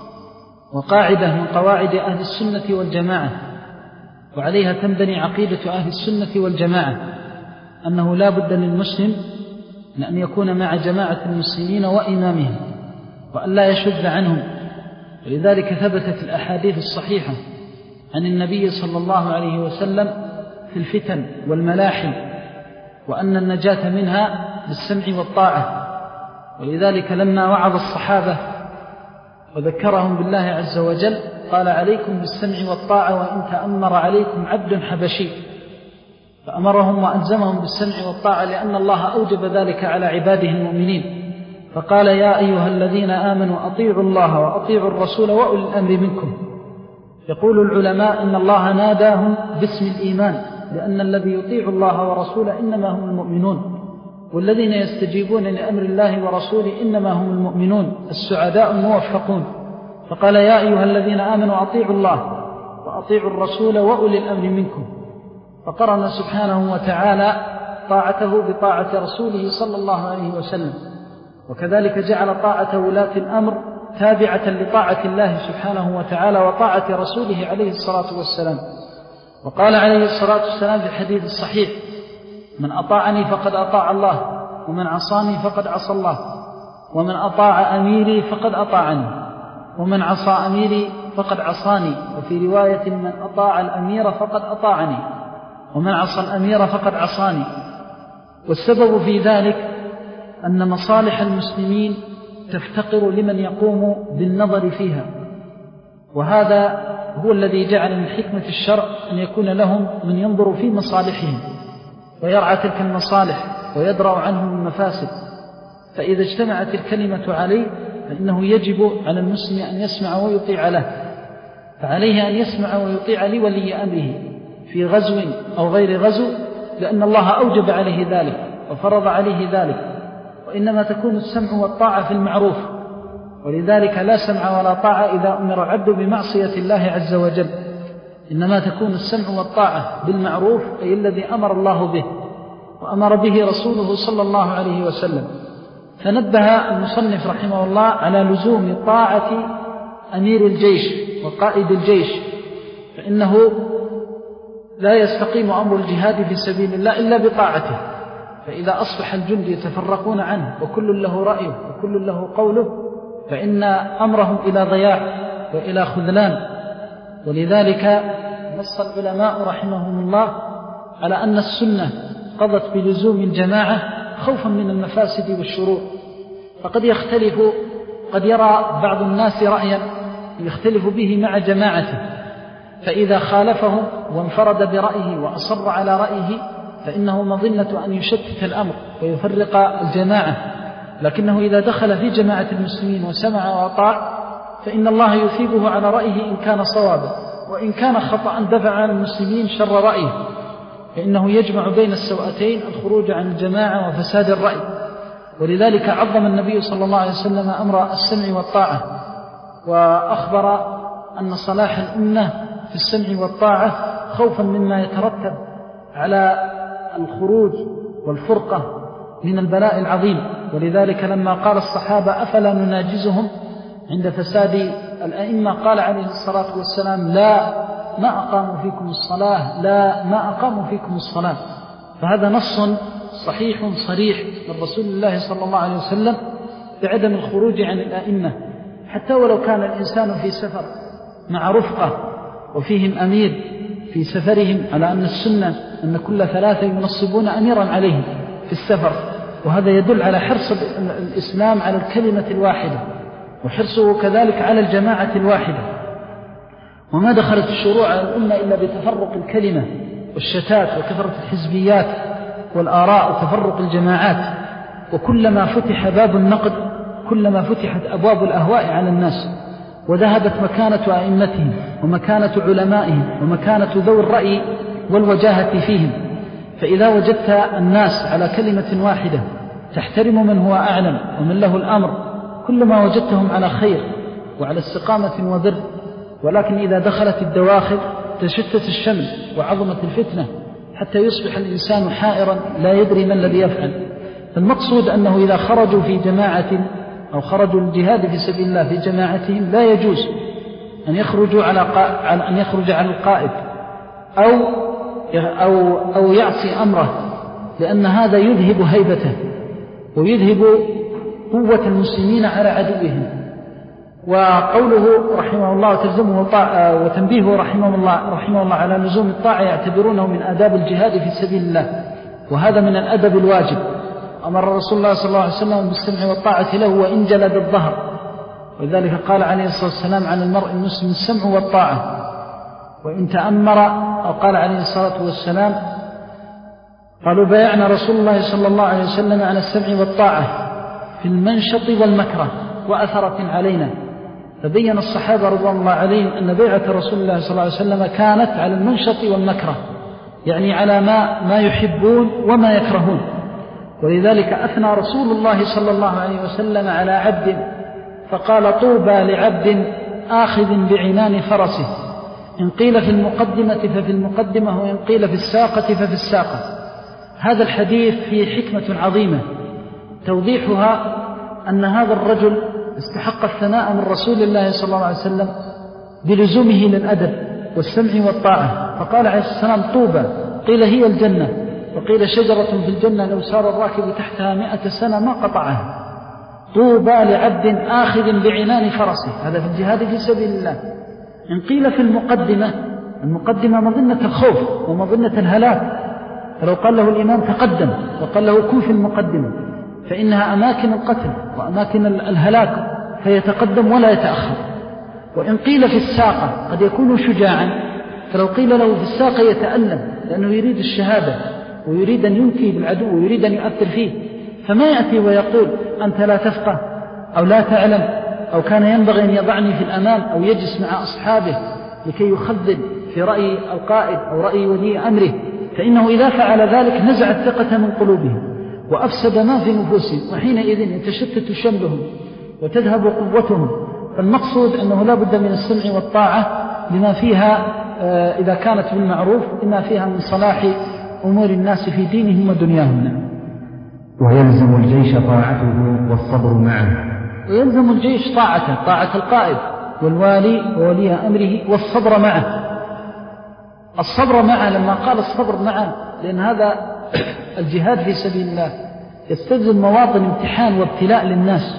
وقاعدة من قواعد أهل السنة والجماعة، وعليها تنبني عقيدة أهل السنة والجماعة، أنه لا بد للمسلم من أن يكون مع جماعة المسلمين وإمامهم، وأن لا يشذ عنهم. ولذلك ثبتت الأحاديث الصحيحة عن النبي صلى الله عليه وسلم في الفتن والملاحم، وأن النجاة منها بالسمع والطاعة. ولذلك لما وعظ الصحابة وذكرهم بالله عز وجل قال: عليكم بالسمع والطاعة وإن تأمر عليكم عبد حبشي، فأمرهم وألزمهم بالسمع والطاعة لأن الله أوجب ذلك على عباده المؤمنين. فقال: يا أيها الذين آمنوا أطيعوا الله وأطيعوا الرسول وأولي الأمر منكم. يقول العلماء إن الله ناداهم باسم الإيمان، لأن الذي يطيع الله ورسوله إنما هم المؤمنون، والذين يستجيبون لأمر الله ورسوله إنما هم المؤمنون السعداء الموفقون. فقال: يا أيها الذين آمنوا أطيعوا الله وأطيعوا الرسول وأولي الأمر منكم. فقرن سبحانه وتعالى طاعته بطاعة رسوله صلى الله عليه وسلم، وكذلك جعل طاعة ولاة الأمر تابعة لطاعة الله سبحانه وتعالى وطاعة رسوله عليه الصلاة والسلام. وقال عليه الصلاة والسلام في الحديث الصحيح: من أطاعني فقد أطاع الله، ومن عصاني فقد عصى الله، ومن أطاع أميري فقد أطاعني، ومن عصى أميري فقد عصاني. وفي رواية: من أطاع الأمير فقد أطاعني، ومن عصى الأمير فقد عصاني. والسبب في ذلك أن مصالح المسلمين تفتقر لمن يقوم بالنظر فيها، وهذا هو الذي جعل من حكمة الشرع أن يكون لهم من ينظر في مصالحهم ويرعى تلك المصالح ويدرأ عنهم المفاسد. فإذا اجتمعت الكلمة عليه فإنه يجب على المسلم أن يسمع ويطيع له، فعليه أن يسمع ويطيع لولي أمره في غزو أو غير غزو، لأن الله أوجب عليه ذلك وفرض عليه ذلك. وإنما تكون السمع والطاعة في المعروف، ولذلك لا سمع ولا طاعة إذا أمر عبد بمعصية الله عز وجل، إنما تكون السمع والطاعة بالمعروف أي الذي أمر الله به وأمر به رسوله صلى الله عليه وسلم. فنبه المصنف رحمه الله على لزوم طاعة أمير الجيش وقائد الجيش، فإنه لا يستقيم أمر الجهاد في سبيل الله إلا بطاعته. فإذا أصبح الجند يتفرقون عنه وكل له رأيه وكل له قوله فإن أمرهم إلى ضياع وإلى خذلان. ولذلك نص العلماء رحمهم الله على أن السنة قضت بلزوم الجماعة خوفا من المفاسد والشرور. فقد يختلف، قد يرى بعض الناس رأيا يختلف به مع جماعته، فإذا خالفهم وانفرد برأيه وأصر على رأيه فإنه مظنة أن يشتت الأمر ويفرق الجماعة. لكنه إذا دخل في جماعة المسلمين وسمع وأطاع فإن الله يثيبه على رأيه إن كان صوابا، وإن كان خطأ دفع عن المسلمين شر رأيه، فإنه يجمع بين السوءتين الخروج عن الجماعة وفساد الرأي. ولذلك عظم النبي صلى الله عليه وسلم أمر السمع والطاعة، وأخبر أن صلاح الأمة في السمع والطاعة خوفا مما يترتب على الخروج والفرقة من البلاء العظيم. ولذلك لما قال الصحابة أفلا نناجزهم عند فساد الأئمة قال عليه الصلاة والسلام لا ما أقاموا فيكم الصلاة، لا ما أقاموا فيكم الصلاة. فهذا نص صحيح صريح من رسول الله صلى الله عليه وسلم بعدم الخروج عن الأئمة، حتى ولو كان الإنسان في سفر مع رفقة وفيهم أمير في سفرهم، على أن السنة أن كل ثلاثة ينصبون أميرا عليهم في السفر. وهذا يدل على حرص الإسلام على الكلمة الواحدة وحرصه كذلك على الجماعة الواحدة. وما دخلت الشروع على الأمة إلا بتفرق الكلمة والشتات وكثرة الحزبيات والآراء وتفرق الجماعات. وكلما فتح باب النقد كلما فتحت أبواب الأهواء على الناس، وذهبت مكانة أئمتهم ومكانة علمائهم ومكانة ذوي الرأي والوجاهة فيهم. فإذا وجدت الناس على كلمة واحدة تحترم من هو أعلم ومن له الأمر، كلما وجدتهم على خير وعلى استقامة وبر. ولكن إذا دخلت الدواخل تشتت الشمل وعظمت الفتنة حتى يصبح الإنسان حائرا لا يدري ما الذي يفعل. فالمقصود أنه إذا خرجوا في جماعة أو خرجوا الجهاد في سبيل الله في جماعتهم لا يجوز أن يخرجوا على قا... أن يخرج على القائد أو أو أو يعصي أمره، لأن هذا يذهب هيبته ويذهب قوة المسلمين على عدوهم. وقوله رحمه الله تلزمه وتنبيهه رحمه الله رحمه الله على لزوم الطاعة يعتبرونه من آداب الجهاد في سبيل الله، وهذا من الأدب الواجب. أمر رسول الله صلى الله عليه وسلم بالسمع والطاعة له وإن جلد الظهر، ولذلك قال عليه الصلاة والسلام عن المرء المسلم السمع والطاعة. وإن تأمر، أو قال عليه الصلاة والسلام قالوا بايعنا رسول الله صلى الله عليه وسلم على السمع والطاعة في المنشط والمكره وأثرة علينا. فبين الصحابة رضوان الله عليهم أن بيعة رسول الله صلى الله عليه وسلم كانت على المنشط والمكره، يعني على ما, ما يحبون وما يكرهون. ولذلك أثنى رسول الله صلى الله عليه وسلم على عبد فقال طوبى لعبد آخذ بعنان فرسه، إن قيل في المقدمة ففي المقدمة، وإن قيل في الساقة ففي الساقة. هذا الحديث فيه حكمة عظيمة توضيحها أن هذا الرجل استحق الثناء من رسول الله صلى الله عليه وسلم بلزومه للأدب والسمع والطاعة. فقال عليه السلام طوبى، قيل هي الجنة، وقيل شجرة في الجنة لو سار الراكب تحتها مئة سنة ما قطعها. طوبى لعبد آخذ بعنان فرسه، هذا في الجهاد في سبيل الله. إن قيل في المقدمة، المقدمة مظنة الخوف ومظنة الهلاك، فلو قال له الإمام تقدم وقال له كن في المقدمة، فإنها أماكن القتل وأماكن الهلاك، فيتقدم ولا يتأخر. وإن قيل في الساقة قد يكون شجاعا، فلو قيل له في الساقة يتألم لأنه يريد الشهادة ويريد أن ينكي بالعدو ويريد أن يؤثر فيه، فما يأتي ويقول أنت لا تفقه أو لا تعلم أو كان ينبغي أن يضعني في الأمام أو يجلس مع أصحابه لكي يخذل في رأي القائد أو رأي ولي أمره، فإنه إذا فعل ذلك نزع الثقة من قلوبهم وأفسد ما في نفوسهم، وحينئذ يتشتت شملهم وتذهب قوتهم. فالمقصود أنه لا بد من السمع والطاعة لما فيها إذا كانت بالمعروف لما فيها من صلاح أمور الناس في دينهم ودنياهم. ويلزم الجيش طاعته والصبر معه. ويلزم الجيش طاعته، طاعة القائد والوالي وولي أمره، والصبر معه. الصبر معه لما قال الصبر معه لأن هذا الجهاد في سبيل الله يستلزم مواطن امتحان وابتلاء للناس،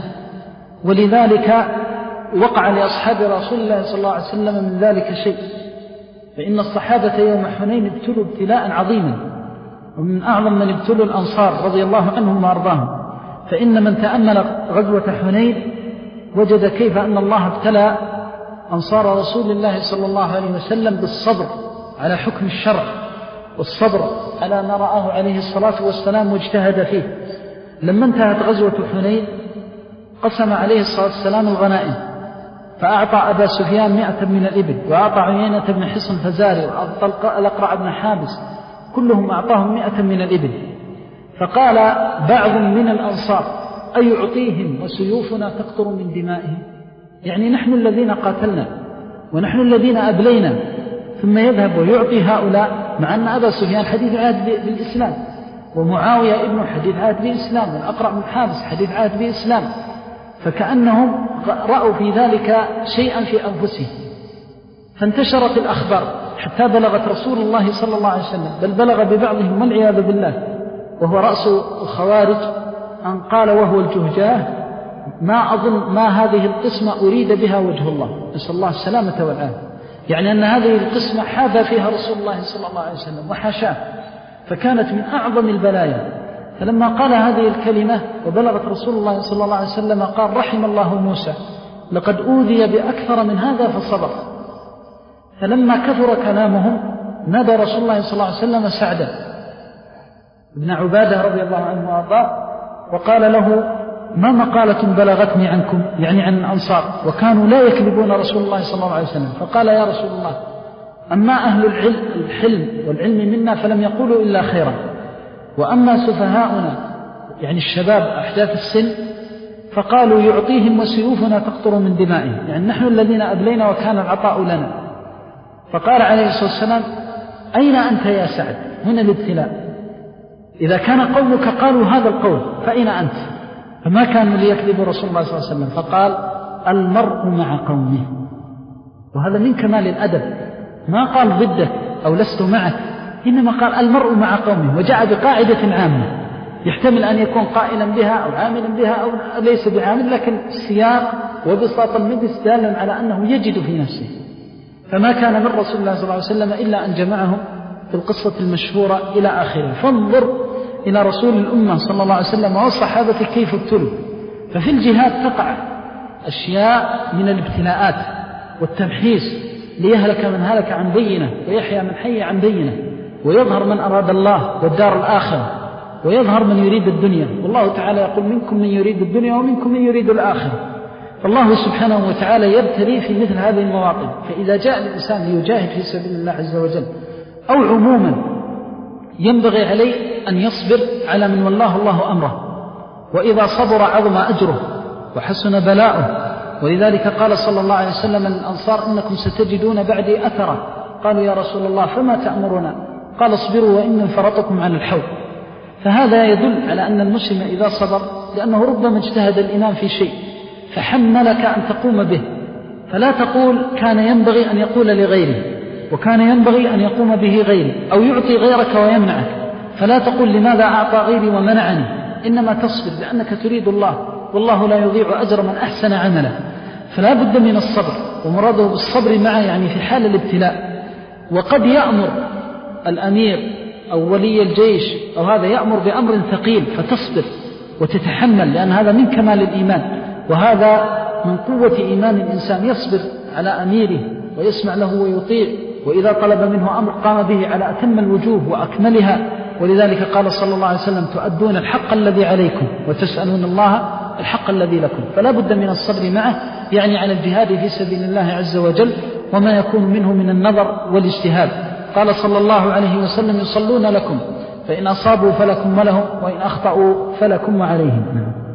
ولذلك وقع لأصحاب رسول الله صلى الله عليه وسلم من ذلك شيء. فإن الصحابة يوم حنين ابتلوا ابتلاء عظيما، ومن أعظم من ابتلوا الأنصار رضي الله عنهم وأرضاهم. فإن من تأمل غزوة حنين وجد كيف أن الله ابتلى أنصار رسول الله صلى الله عليه وسلم بالصبر على حكم الشرع، والصبر على ما رآه عليه الصلاة والسلام واجتهد فيه. لما انتهت غزوة حنين قسم عليه الصلاة والسلام الغنائم، فأعطى أبا سفيان مئة من الإبل، وأعطى عيينة بن حصن فزاري، وأعطى الأقرع بن حابس، كلهم أعطاهم مئة من الإبل. فقال بعض من الأنصار أيعطيهم وسيوفنا تقطر من دمائهم، يعني نحن الذين قاتلنا ونحن الذين أبلينا، ثم يذهب ويعطي هؤلاء، مع أن أبا سفيان حديث عهد بالإسلام، ومعاوية ابن حديث عهد بالإسلام، والأقرع بن حابس حديث عهد بالإسلام. فكأنهم رأوا في ذلك شيئا في أنفسهم، فانتشرت الأخبار حتى بلغت رسول الله صلى الله عليه وسلم، بل بلغ ببعضهم والعياذ بالله وهو رأس الخوارج أن قال وهو الجهجاه ما أظن ما هذه القسمة أريد بها وجه الله، نسأل الله السلامة والعافية، يعني أن هذه القسمة حاب فيها رسول الله صلى الله عليه وسلم وحاشاه، فكانت من أعظم البلايا. فلما قال هذه الكلمة وبلغت رسول الله صلى الله عليه وسلم قال رحم الله موسى لقد أوذي بأكثر من هذا فصبر. فلما كثر كلامهم نادى رسول الله صلى الله عليه وسلم سعدا ابن عبادة رضي الله عنه وارضاه وقال له ما مقالة بلغتني عنكم، يعني عن الأنصار، وكانوا لا يكذبون رسول الله صلى الله عليه وسلم. فقال يا رسول الله أما أهل العلم الحلم والعلم منا فلم يقولوا إلا خيرا، وأما سفهاؤنا يعني الشباب أحداث السن فقالوا يعطيهم وسيوفنا تقطر من دمائهم، يعني نحن الذين أبلينا وكان العطاء لنا. فقال عليه الصلاة والسلام أين أنت يا سعد؟ هنا الابتلاء، إذا كان قومك قالوا هذا القول فأين أنت؟ فما كانوا ليكذبوا رسول الله صلى الله عليه وسلم، فقال المرء مع قومه، وهذا من كمال الأدب، ما قال ضدك أو لست معك، إنما قال المرء مع قومه، وجاء بقاعدة عامة يحتمل أن يكون قائلا بها أو عاملا بها أو ليس بعامل، لكن السياق وبساط المجلس دالا على أنه يجد في نفسه. فما كان من رسول الله صلى الله عليه وسلم إلا أن جمعهم في القصة المشهورة إلى آخره. فانظر إلى رسول الأمة صلى الله عليه وسلم والصحابة كيف ابتلوا. ففي الجهاد تقع أشياء من الابتلاءات والتمحيص ليهلك من هلك عن بينه ويحيى من حي عن بينه، ويظهر من أراد الله والدار الآخرة، ويظهر من يريد الدنيا. والله تعالى يقول منكم من يريد الدنيا ومنكم من يريد الآخرة. فالله سبحانه وتعالى يبتلي في مثل هذه المواطن. فإذا جاء الإنسان ليجاهد في سبيل الله عز وجل أو عموما ينبغي عليه أن يصبر على من والله الله أمره، وإذا صبر عظم أجره وحسن بلاؤه. ولذلك قال صلى الله عليه وسلم الأنصار إنكم ستجدون بعدي أثرا. قالوا يا رسول الله فما تأمرنا؟ قال اصبروا وإن فرطكم على الحوض. فهذا يدل على أن المسلم إذا صبر، لأنه ربما اجتهد الإمام في شيء فحملك أن تقوم به، فلا تقول كان ينبغي أن يقول لغيره وكان ينبغي أن يقوم به غيري، أو يعطي غيرك ويمنعك، فلا تقول لماذا أعطى غيري ومنعني، إنما تصبر لأنك تريد الله، والله لا يضيع أجر من أحسن عملا. فلا بد من الصبر، ومراده بالصبر معه يعني في حال الابتلاء. وقد يأمر الأمير أو ولي الجيش أو هذا يأمر بأمر ثقيل فتصبر وتتحمل، لأن هذا من كمال الإيمان، وهذا من قوة إيمان الإنسان، يصبر على أميره ويسمع له ويطيع، وإذا طلب منه أمر قام به على أتم الوجوه وأكملها. ولذلك قال صلى الله عليه وسلم: تؤدون الحق الذي عليكم وتسألون الله الحق الذي لكم. فلا بد من الصبر معه، يعني على الجهاد في سبيل الله عز وجل وما يكون منه من النظر والاجتهاد. قال صلى الله عليه وسلم: يصلون لكم فإن أصابوا فلكم ولهم وإن أخطأوا فلكم وعليهم.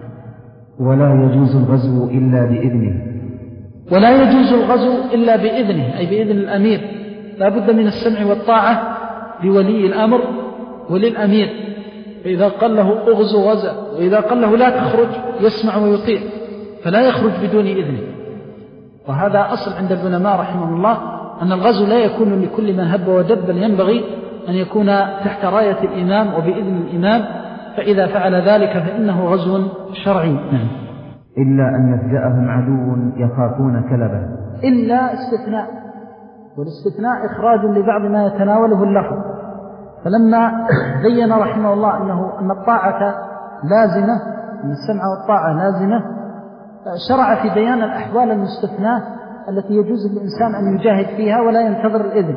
ولا يجوز الغزو إلا بإذنه. ولا يجوز الغزو إلا بإذنه، أي بإذن الأمير. لا بد من السمع والطاعة لولي الأمر وللأمير، فإذا قال له أغزو غزا، وإذا قال له لا تخرج يسمع ويطيع، فلا يخرج بدون إذنه. وهذا أصل عند العلماء رحمه الله، أن الغزو لا يكون لكل من هب ودب، بل ينبغي أن يكون تحت راية الإمام وبإذن الإمام، فإذا فعل ذلك فإنه غزو شرعي. إلا أن يفجأهم عدو يخافون كلبه. إلا استثناء، والاستثناء إخراج لبعض ما يتناوله اللفظ. فلما بين رحمه الله أنه أن الطاعة لازمة، أن السمع والطاعة لازمة، شرع في بيان الأحوال المستثناة التي يجوز للإنسان أن يجاهد فيها ولا ينتظر الإذن.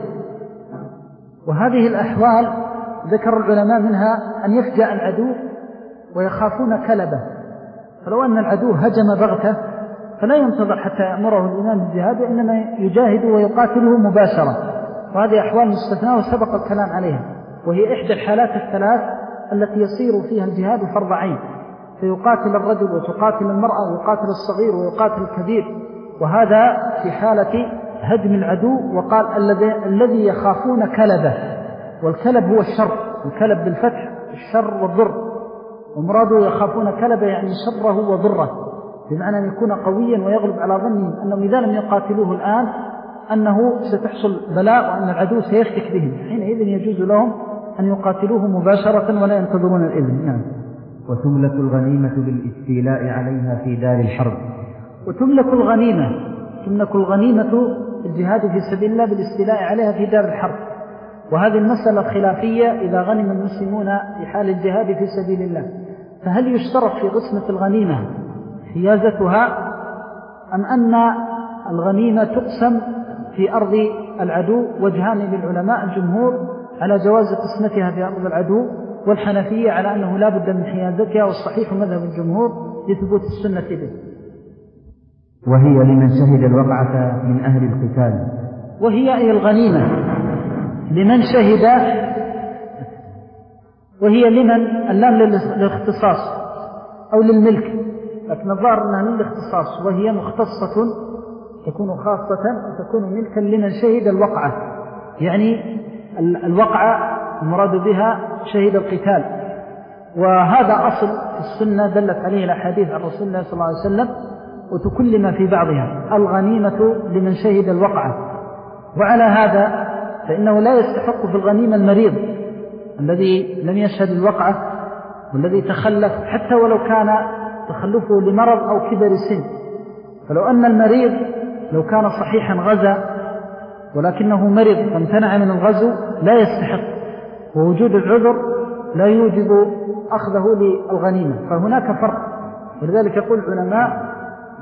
وهذه الأحوال ذكر العلماء منها أن يفجأ العدو ويخافون كلبه، فلو أن العدو هجم بغته فلا ينتظر حتى يأمره الإمام بالجهاد، وإنما يجاهد ويقاتله مباشرة. وهذه أحوال مستثناة وسبق الكلام عليها، وهي إحدى الحالات الثلاث التي يصير فيها الجهاد فرض عين، فيقاتل الرجل وتقاتل المرأة ويقاتل الصغير ويقاتل الكبير، وهذا في حالة هدم العدو. وقال الذي الذي يخافون كلبه، والكلب هو الشر، الكلب بالفتح الشر والضر، ومراده يخافون كلبه يعني شره وضره، بمعنى أن يكون قويا ويغلب على ظنهم أنهم إذا لم يقاتلوه الآن أنه ستحصل بلاء وأن العدو سيفتك بهم، حينئذ يجوز لهم أن يقاتلوه مباشرة ولا ينتظرون الإذن. نعم. وتملك الغنيمة بالاستيلاء عليها في دار الحرب. وتملك الغنيمة، تملك الغنيمة الجهاد في سبيل الله بالاستيلاء عليها في دار الحرب. وهذه المسألة خلافية إذا غنم المسلمون في حال الجهاد في سبيل الله، فهل يشترط في قسمة الغنيمة حيازتها، أم أن الغنيمة تقسم في أرض العدو؟ وجهان للعلماء، الجمهور على جواز قسمتها في أرض العدو، والحنفية على أنه لا بد من حيازتها، والصحيح مذهب الجمهور لثبوت السنة به. وهي لمن شهد الوقعة من أهل القتال. وهي أي الغنيمة لمن شهد، وهي لمن اللام للاختصاص أو للملك، لكن الظاهر أنها من الاختصاص، وهي مختصة تكون خاصة وتكون ملكا لمن شهد الوقعة، يعني الوقعة المراد بها شهد القتال. وهذا أصل في السنة دلت عليه الأحاديث عن رسول الله صلى الله عليه وسلم، وتكلم في بعضها الغنيمة لمن شهد الوقعة. وعلى هذا فإنه لا يستحق في الغنيمة المريض الذي لم يشهد الوقعة والذي تخلف، حتى ولو كان تخلفه لمرض أو كبر السن. فلو أن المريض لو كان صحيحا غزا ولكنه مرض فامتنع من الغزو لا يستحق، ووجود العذر لا يوجب أخذه للغنيمة، فهناك فرق. ولذلك يقول العلماء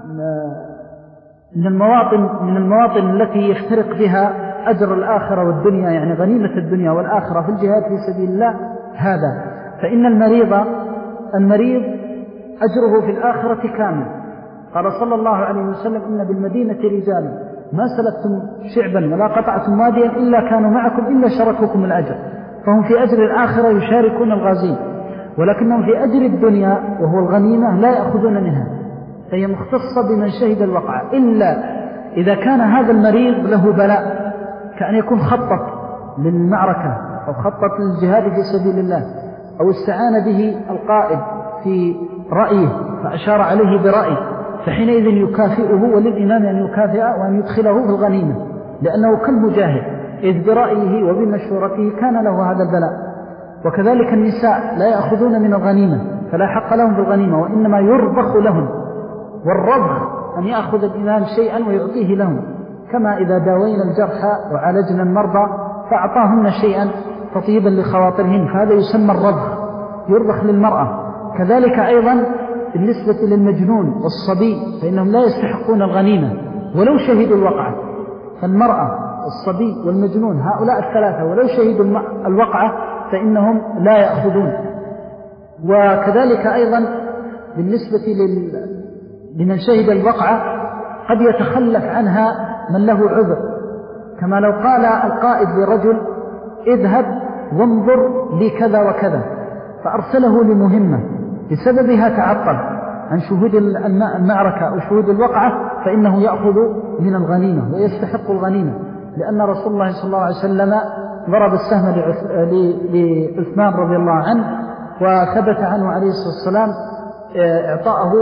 من المواطن من المواطن التي يفترق بها أجر الآخرة والدنيا، يعني غنيمة الدنيا والآخرة في الجهاد في سبيل الله هذا. فإن المريض المريض أجره في الآخرة كامل. قال صلى الله عليه وسلم: إن بالمدينة رجالا ما سلكتم شعبا ولا قطعتم واديا إلا كانوا معكم إلا شركوكم الأجر، فهم في أجر الآخرة يشاركون الغازين، ولكنهم في أجر الدنيا وهو الغنيمة لا يأخذون منها، فهي مختصة بمن شهد الوقعة، إلا إذا كان هذا المريض له بلاء، كأن يكون خطط للمعركة أو خطط للجهاد في سبيل الله، أو استعان به القائد في رأيه فأشار عليه برأي، فحينئذ يكافئه، وللإمام أن يكافئه وأن يدخله في الغنيمة، لأنه كالمجاهد، إذ برأيه وبمشورته كان له هذا البلاء. وكذلك النساء لا يأخذون من الغنيمة، فلا حق لهم بالغنيمة، وإنما يرضخ لهم، والرضخ أن يأخذ الإمام شيئا ويعطيه لهم، كما إذا داوينا الجرحى وعالجنا المرضى فأعطاهن شيئا تطيبا لخواطرهن، فهذا يسمى الرضخ، يرضخ للمرأة. وكذلك أيضا بالنسبة للمجنون والصبي فإنهم لا يستحقون الغنيمة ولو شهدوا الوقعة. فالمرأة والصبي والمجنون هؤلاء الثلاثة ولو شهدوا الوقعة فإنهم لا يأخذون. وكذلك أيضا بالنسبة لمن شهد الوقعة قد يتخلف عنها من له عذر، كما لو قال القائد لرجل اذهب وانظر لي كذا وكذا فأرسله لمهمة بسببها تعطل عن شهود المعركة أو شهود الوقعة فإنه يأخذ من الغنيمة ويستحق الغنيمة، لأن رسول الله صلى الله عليه وسلم ضرب السهم لعثمان رضي الله عنه وثبت عنه عليه الصلاة والسلام إعطاءه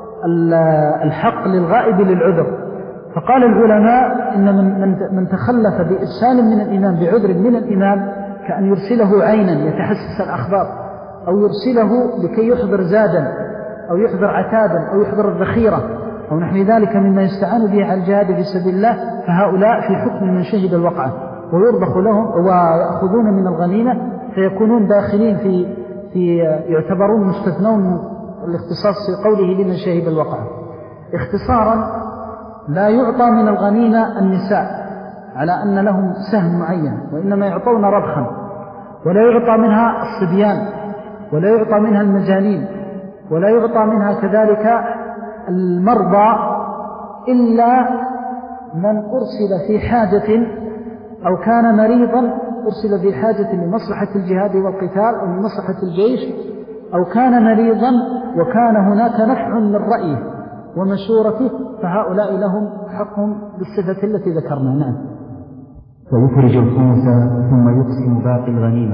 الحق للغائب للعذر. فقال العلماء إن من من تخلف بإرسال من الإمام بعذر من الإمام كأن يرسله عينا يتحسس الأخبار، أو يرسله لكي يحضر زادا أو يحضر عتادا أو يحضر الذخيرة أو نحو ذلك مما يستعان به على الجهاد في سبيل الله، فهؤلاء في حكم من شهد الوقعة ويرضخ لهم ويأخذون من الغنيمة فيكونون داخلين في في يعتبرون مستثنون من الاختصاص في قوله لمن شهد الوقعة. اختصارا لا يعطى من الغنيمة النساء على أن لهم سهم معين، وإنما يعطون ربخا، ولا يعطى منها الصبيان، ولا يعطى منها المجانين، ولا يعطى منها كذلك المرضى إلا من أرسل في حاجة أو كان مريضا أرسل في حاجة لمصلحة الجهاد والقتال أو لمصلحة الجيش، أو كان مريضا وكان هناك نفع من رأيه ومشورته، فهؤلاء لهم حقهم بالصفة التي ذكرنا. نعم. ويخرج الخمس ثم يقسم باقي الغنيمة.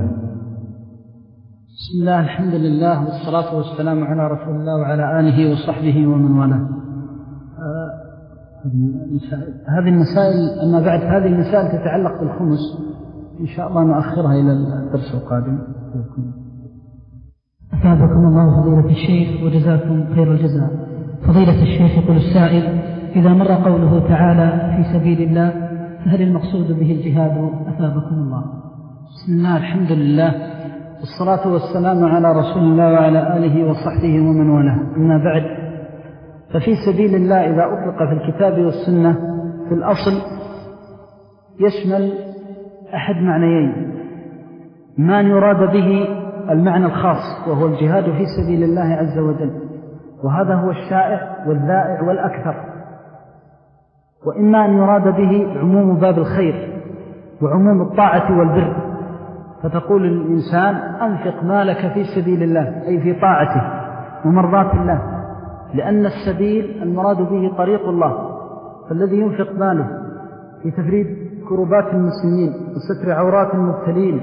بسم الله، الحمد لله، والصلاة والسلام على رسول الله وعلى آله وصحبه ومن والاه. هذه المسائل، أما بعد هذه المسائل تتعلق بالخمس إن شاء الله نؤخرها إلى الدرس القادم. أثابكم الله فضيلة الشيخ وجزاكم خير الجزاء. فضيلة الشيخ يقول السائل: إذا مر قوله تعالى في سبيل الله فهل المقصود به الجهاد؟ أثابكم الله. بسم الله، الحمد لله، والصلاة والسلام على رسول الله وعلى آله وصحبه ومن والاه. أما بعد، ففي سبيل الله إذا أطلق في الكتاب والسنة في الأصل يشمل أحد معنيين: ما يراد به المعنى الخاص وهو الجهاد في سبيل الله عز وجل، وهذا هو الشائع والذائع والأكثر، وإما أن يراد به عموم باب الخير وعموم الطاعة والبر، فتقول الإنسان أنفق مالك في سبيل الله أي في طاعته ومرضاة الله، لأن السبيل المراد به طريق الله، فالذي ينفق ماله في تفريد كربات المسلمين وستر عورات المبتلين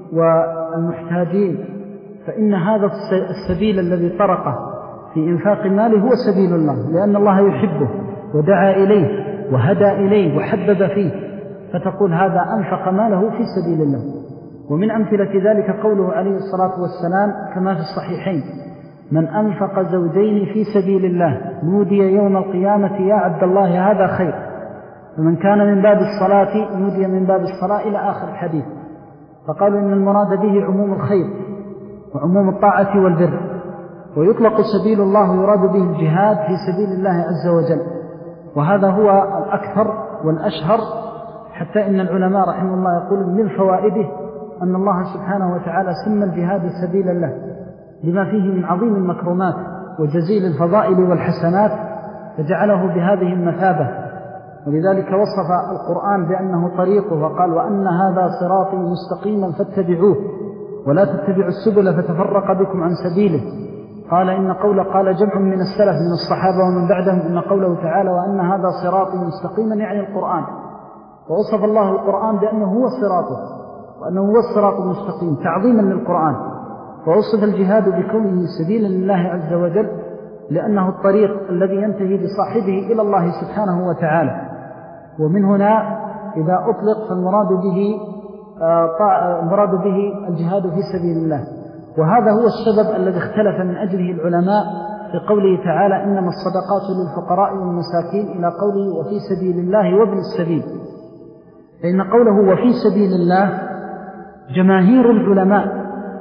والمحتاجين فإن هذا السبيل الذي طرقه في إنفاق ماله هو سبيل الله، لأن الله يحبه ودعا إليه وهدى إليه وحبب فيه، فتقول هذا أنفق ماله في سبيل الله. ومن أمثلة ذلك قوله عليه الصلاة والسلام كما في الصحيحين: من أنفق زوجين في سبيل الله نودي يوم القيامة يا عبد الله هذا خير، ومن كان من باب الصلاة نودي من باب الصلاة إلى آخر الحديث. فقالوا إن المراد به عموم الخير وعموم الطاعة والبر، ويطلق سبيل الله يراد به الجهاد في سبيل الله عز وجل، وهذا هو الأكثر والأشهر، حتى إن العلماء رحمه الله يقول من فوائده أن الله سبحانه وتعالى سمى الجهاد سبيل الله لما فيه من عظيم المكرمات وجزيل الفضائل والحسنات، فجعله بهذه المثابة. ولذلك وصف القرآن بأنه طريقه وقال: وأن هذا صراطي مستقيما فاتبعوه ولا تتبعوا السبل فتفرق بكم عن سبيله. قال إن قول قال جمع من السلف من الصحابة ومن بعدهم إن قوله تعالى وأن هذا صراطي مستقيما يعني القرآن، ووصف الله القرآن بأنه هو صراطه وأنه هو الصراط المستقيم تعظيما للقرآن، ووصف الجهاد بكونه سبيلا لله عز وجل لأنه الطريق الذي ينتهي بصاحبه إلى الله سبحانه وتعالى. ومن هنا إذا أطلق فالمراد به المراد به الجهاد في سبيل الله، وهذا هو السبب الذي اختلف من أجله العلماء في قوله تعالى إنما الصدقات للفقراء والمساكين إلى قوله وفي سبيل الله وابن السبيل. فإن قوله وفي سبيل الله جماهير العلماء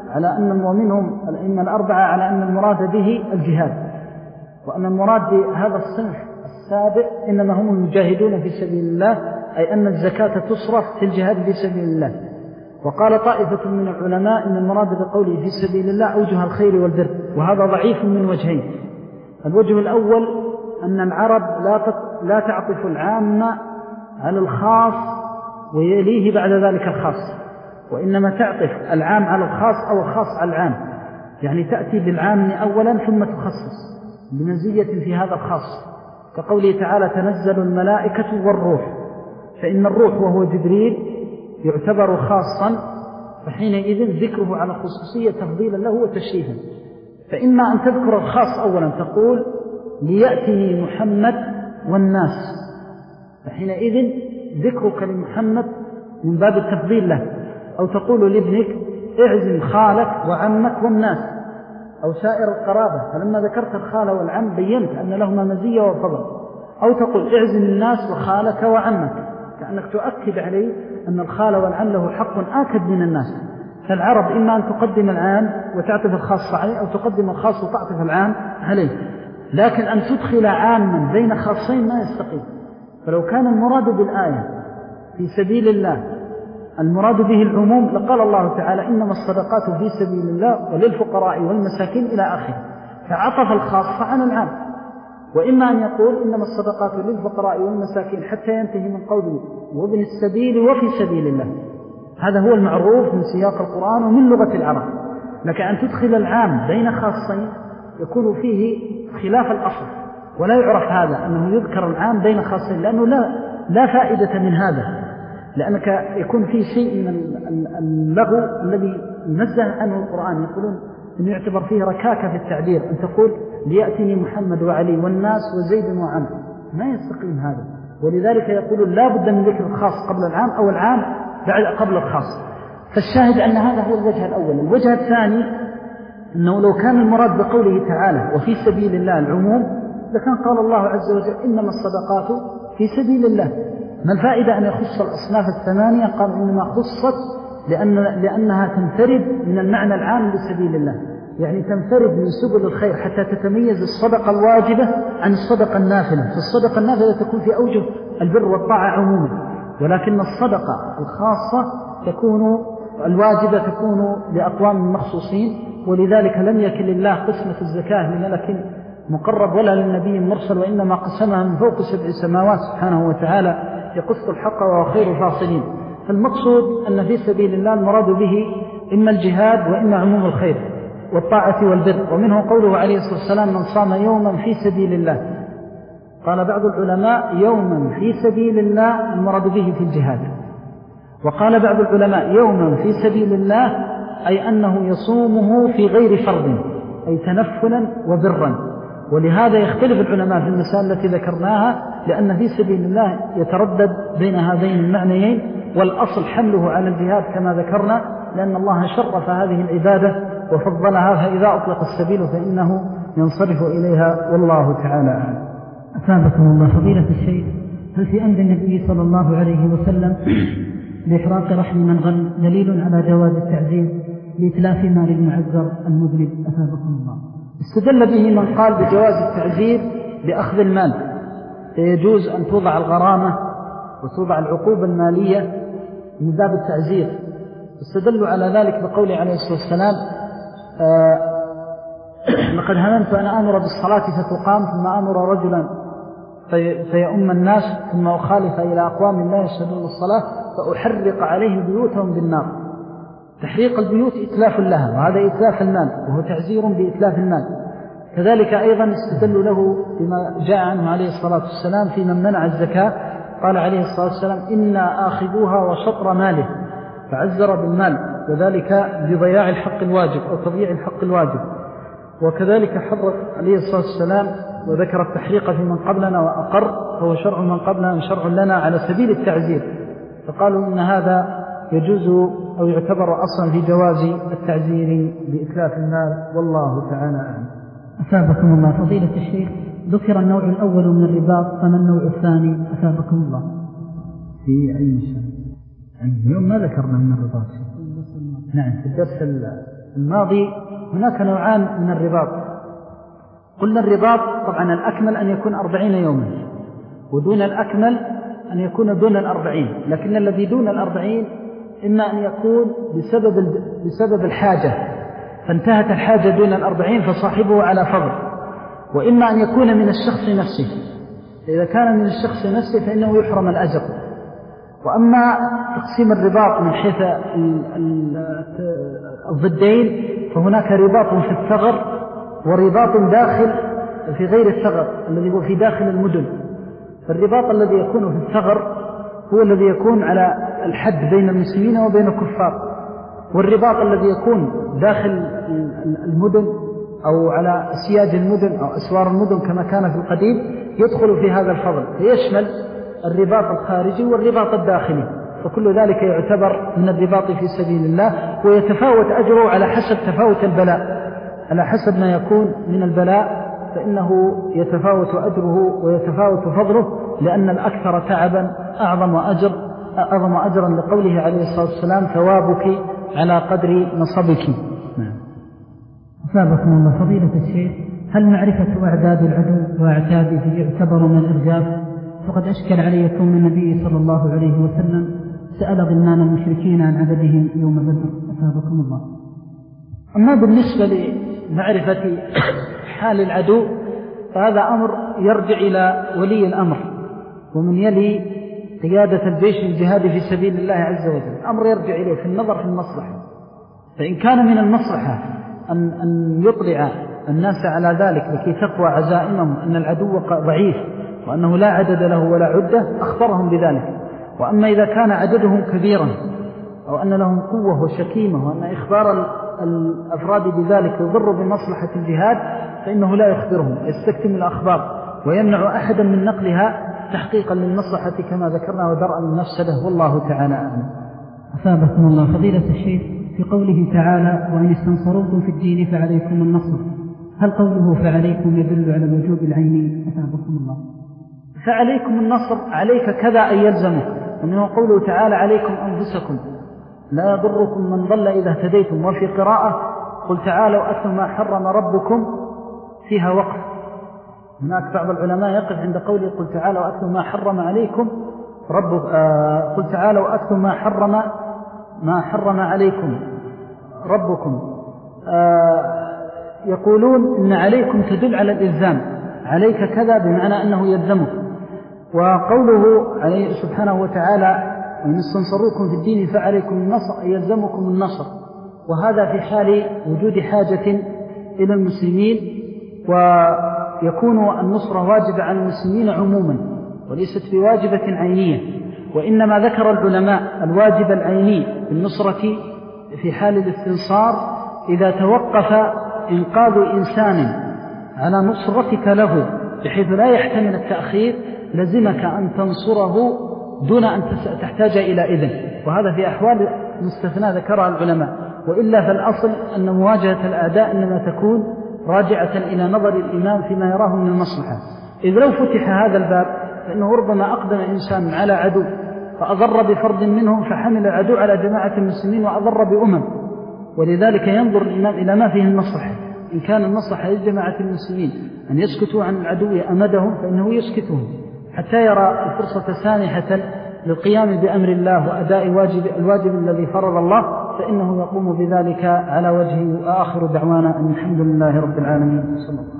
على أن ومنهم الأئمة الأربعة على أن المراد به الجهاد، وأن المراد بهذا الصنف السابع إنما هم المجاهدون في سبيل الله، أي أن الزكاة تصرف في الجهاد في سبيل الله. وقال طائفة من العلماء إن المراد بقوله في سبيل الله أوجه الخير والبر، وهذا ضعيف من وجهين. الوجه الأول أن العرب لا تعطف العام على الخاص ويليه بعد ذلك الخاص، وإنما تعطف العام على الخاص أو الخاص على العام، يعني تأتي بالعام أولا ثم تخصص بمزية في هذا الخاص، كقوله تعالى تنزل الملائكة والروح، فإن الروح وهو جبريل يعتبر خاصا، فحينئذ ذكره على خصوصية تفضيلا له وتشريفا. فإما أن تذكر الخاص أولا تقول ليأتني محمد والناس، فحينئذ ذكرك لمحمد من باب التفضيل له، أو تقول لابنك اعزم خالك وعمك والناس أو سائر القرابة، فلما ذكرت الخال والعم بينت أن لهما مزية وفضل. أو تقول اعزم الناس وخالك وعمك، كأنك تؤكد عليه أن الخال والعم له حق آكد من الناس. فالعرب إما أن تقدم العام وتعطف الخاص عليه، أو تقدم الخاص وتعطف العام عليه، لكن أن تدخل عاما بين خاصين ما يستقيم. فلو كان المراد بالآية في سبيل الله المراد به العموم لقال الله تعالى إنما الصدقات في سبيل الله وللفقراء والمساكين إلى آخره، فعطف الخاص عن العام. وإما أن يقول إنما الصدقات للفقراء والمساكين حتى ينتهي من قوله وابن السبيل وفي سبيل الله. هذا هو المعروف من سياق القرآن ومن لغة العرب. لك أن تدخل العام بين خاصين يكون فيه خلاف الأصل، ولا يعرف هذا أنه يذكر العام بين خاصين، لأنه لا, لا فائدة من هذا، لأنك يكون فيه شيء من اللغو الذي نزه عنه القرآن، يقولون أنه يعتبر فيه ركاكة في التعبير، أن تقول ليأتني محمد وعلي والناس وزيد وعمر، ما يستقيم هذا. ولذلك يقولون لا بد من ذكر الخاص قبل العام أو العام بعد قبل الخاص. فالشاهد أن هذا هو الوجه الأول. الوجه الثاني أنه لو كان المراد بقوله تعالى وفي سبيل الله العموم لكان قال الله عز وجل إنما الصدقات في سبيل الله. ما الفائدة أن يخص الأصناف الثمانية؟ قال إنما خصت لأن لأنها تنفرد من المعنى العام لسبيل الله، يعني تنفرد من سبل الخير حتى تتميز الصدقة الواجبة عن الصدقة النافلة. فالصدقة النافلة تكون في أوجه البر والطاعة عموما، ولكن الصدقة الخاصة تكون الواجبة تكون لأقوام مخصوصين. ولذلك لم يكن لله قسمة الزكاة لملك مقرب ولا للنبي مرسل، وإنما قسمها من فوق سبع سماوات سبحانه وتعالى يقص الحق وهو خير الفاصلين. فالمقصود أن في سبيل الله المراد به إما الجهاد وإما عموم الخير والطاعة والبر. ومنه قوله عليه الصلاة والسلام من صام يوما في سبيل الله. قال بعض العلماء يوما في سبيل الله المراد به في الجهاد، وقال بعض العلماء يوما في سبيل الله أي أنه يصومه في غير فرض، أي تنفلا وبرا. ولهذا يختلف العلماء في المسائل التي ذكرناها، لأن في سبيل الله يتردد بين هذين المعنيين، والأصل حمله على الجهاد كما ذكرنا، لأن الله شرف هذه العبادة وفضلها، فإذا أطلق السبيل فإنه ينصرف إليها، والله تعالى أعلم. أثابكم الله فضيلة الشيخ، هل في أمر النبي صلى الله عليه وسلم بإحراق رحم من غل دليل على جواز التعزير لإتلاف مال المعذر المذنب؟ أثابكم الله. استدل به من قال بجواز التعزير بأخذ المال، فيجوز أن توضع الغرامة وتوضع العقوبة المالية من باب التعزير. استدلوا على ذلك بقوله عليه الصلاة والسلام آه لقد هممت أن آمر بالصلاة فتقام ثم آمر رجلا في فيؤم الناس ثم أخالف إلى أقوام لا يشهدون الصلاة فأحرق عليهم بيوتهم بالنار. تحريق البيوت إتلاف لها، وهذا إتلاف المال، وهو تعزير بإتلاف المال. كذلك أيضا استدلوا له بما جاء عنه عليه الصلاة والسلام في من منع الزكاة، قال عليه الصلاة والسلام إنا آخذوها وشطر ماله، فعزر بالمال، وذلك بضياع الحق الواجب أو تضييع الحق الواجب. وكذلك حرق عليه الصلاة والسلام وذكر التحريق في من قبلنا وأقر، فهو شرع من قبلنا شرع لنا على سبيل التعزير، فقالوا إن هذا يجوز أو يعتبر أصلا في جواز التعزير بإتلاف المال، والله تعالى أعلم. أثابكم الله فضيلة الشيخ، ذكر النوع الأول من الرباط، فما النوع الثاني؟ أثابكم الله. في أي شيء اليوم ما ذكرنا من الرباط. نعم في الدرس الماضي هناك نوعان من الرباط. قلنا الرباط طبعا الأكمل أن يكون أربعين يوما، ودون الأكمل أن يكون دون الأربعين، لكن الذي دون الأربعين إما أن يكون بسبب بسبب الحاجة فانتهت الحاجة دون الأربعين فصاحبه على فضل، وإما أن يكون من الشخص نفسه. إذا كان من الشخص نفسه فإنه يحرم الأجر. وأما تقسيم الرباط من حيث الضدين فهناك رباط في الثغر ورباط داخل في غير الثغر الذي هو في داخل المدن. فالرباط الذي يكون في الثغر هو الذي يكون على الحد بين المسلمين وبين الكفار، والرباط الذي يكون داخل المدن أو على سياج المدن أو أسوار المدن كما كان في القديم يدخل في هذا الفضل، فيشمل الرباط الخارجي والرباط الداخلي، فكل ذلك يعتبر من الرباط في سبيل الله، ويتفاوت أجره على حسب تفاوت البلاء، على حسب ما يكون من البلاء فإنه يتفاوت أجره ويتفاوت فضله، لأن الأكثر تعبا أعظم أجر أعظم أجرا لقوله عليه الصلاة والسلام ثوابك على قدر نصبك. نعم. أصابكم الله فضيلة الشيخ، هل معرفة أعداد العدو وأعتاده يعتبر من الإرجاف؟ فقد أشكل علي كون النبي صلى الله عليه وسلم سأل ضمان المشركين عن عددهم يوم بدر. أصابكم الله. أما بالنسبة لمعرفة حال العدو فهذا أمر يرجع إلى ولي الأمر ومن يلي قيادة الجيش الجهاد في سبيل الله عز وجل. الأمر يرجع إليه في النظر في المصلحة، فإن كان من المصلحة أن, أن يطلع الناس على ذلك لكي تقوى عزائمهم أن العدو ضعيف وأنه لا عدد له ولا عدة أخبرهم بذلك. وأما إذا كان عددهم كبيرا أو أن لهم قوة وشكيمة وأن إخبار الأفراد بذلك يضر بمصلحة الجهاد فإنه لا يخبرهم، يستكتم الأخبار ويمنع أحدا من نقلها تحقيقا للمصلحة كما ذكرنا ودرءا للمفسدة، والله تعالى أعلم. أثابكم الله فضيلة الشيخ، في قوله تعالى وإن استنصروكم في الدين فعليكم النصر، هل قوله فعليكم يدل على الوجوب العيني؟ أثابكم الله. فعليكم النصر عليك كذا أن يلزمه، ومنه قوله تعالى عليكم أنفسكم لا يضركم من ضل إذا اهتديتم. وفي قراءة قل تعالوا أتلوا ما حرم ربكم فيها وقف. هناك بعض العلماء يقف عند قوله قل تعالوا أتلوا ما حرم عليكم رب آه قل تعالوا أتلوا ما حرم ما حرم عليكم ربكم. آه يقولون إن عليكم تدل على الإلزام، عليك كذا بمعنى أنه يلزمك. وقوله عليه سبحانه وتعالى وإن استنصروكم في الدين فعليكم النصر يلزمكم النصر، وهذا في حال وجود حاجة إلى المسلمين، ويكون النصرة واجبة على المسلمين عموما وليست بواجبة عينية. وإنما ذكر العلماء الواجب العيني بالنصرة في حال الاستنصار إذا توقف إنقاذ إنسان على نصرتك له بحيث لا يحتمل التأخير، لزمك أن تنصره دون أن تحتاج إلى إذن، وهذا في أحوال مستثنى ذكرها العلماء. وإلا فالأصل أن مواجهة الأعداء إنما تكون راجعة إلى نظر الإمام فيما يراه من المصلحة. إذ لو فتح هذا الباب فإنه ربما أقدم إنسان على عدو فأضر بفرد منهم فحمل العدو على جماعة المسلمين وأضر بأمم، ولذلك ينظر الإمام إلى ما فيه المصلحة. إن كان المصلحة لجماعة المسلمين أن يسكتوا عن العدو أمدهم فإنه يسكتهم حتى يرى الفرصة سانحة للقيام بأمر الله وأداء واجب الواجب الذي فرض الله، فإنه يقوم بذلك على وجهه. وآخر دعوانا أن الحمد لله رب العالمين. صلى الله عليه وسلم.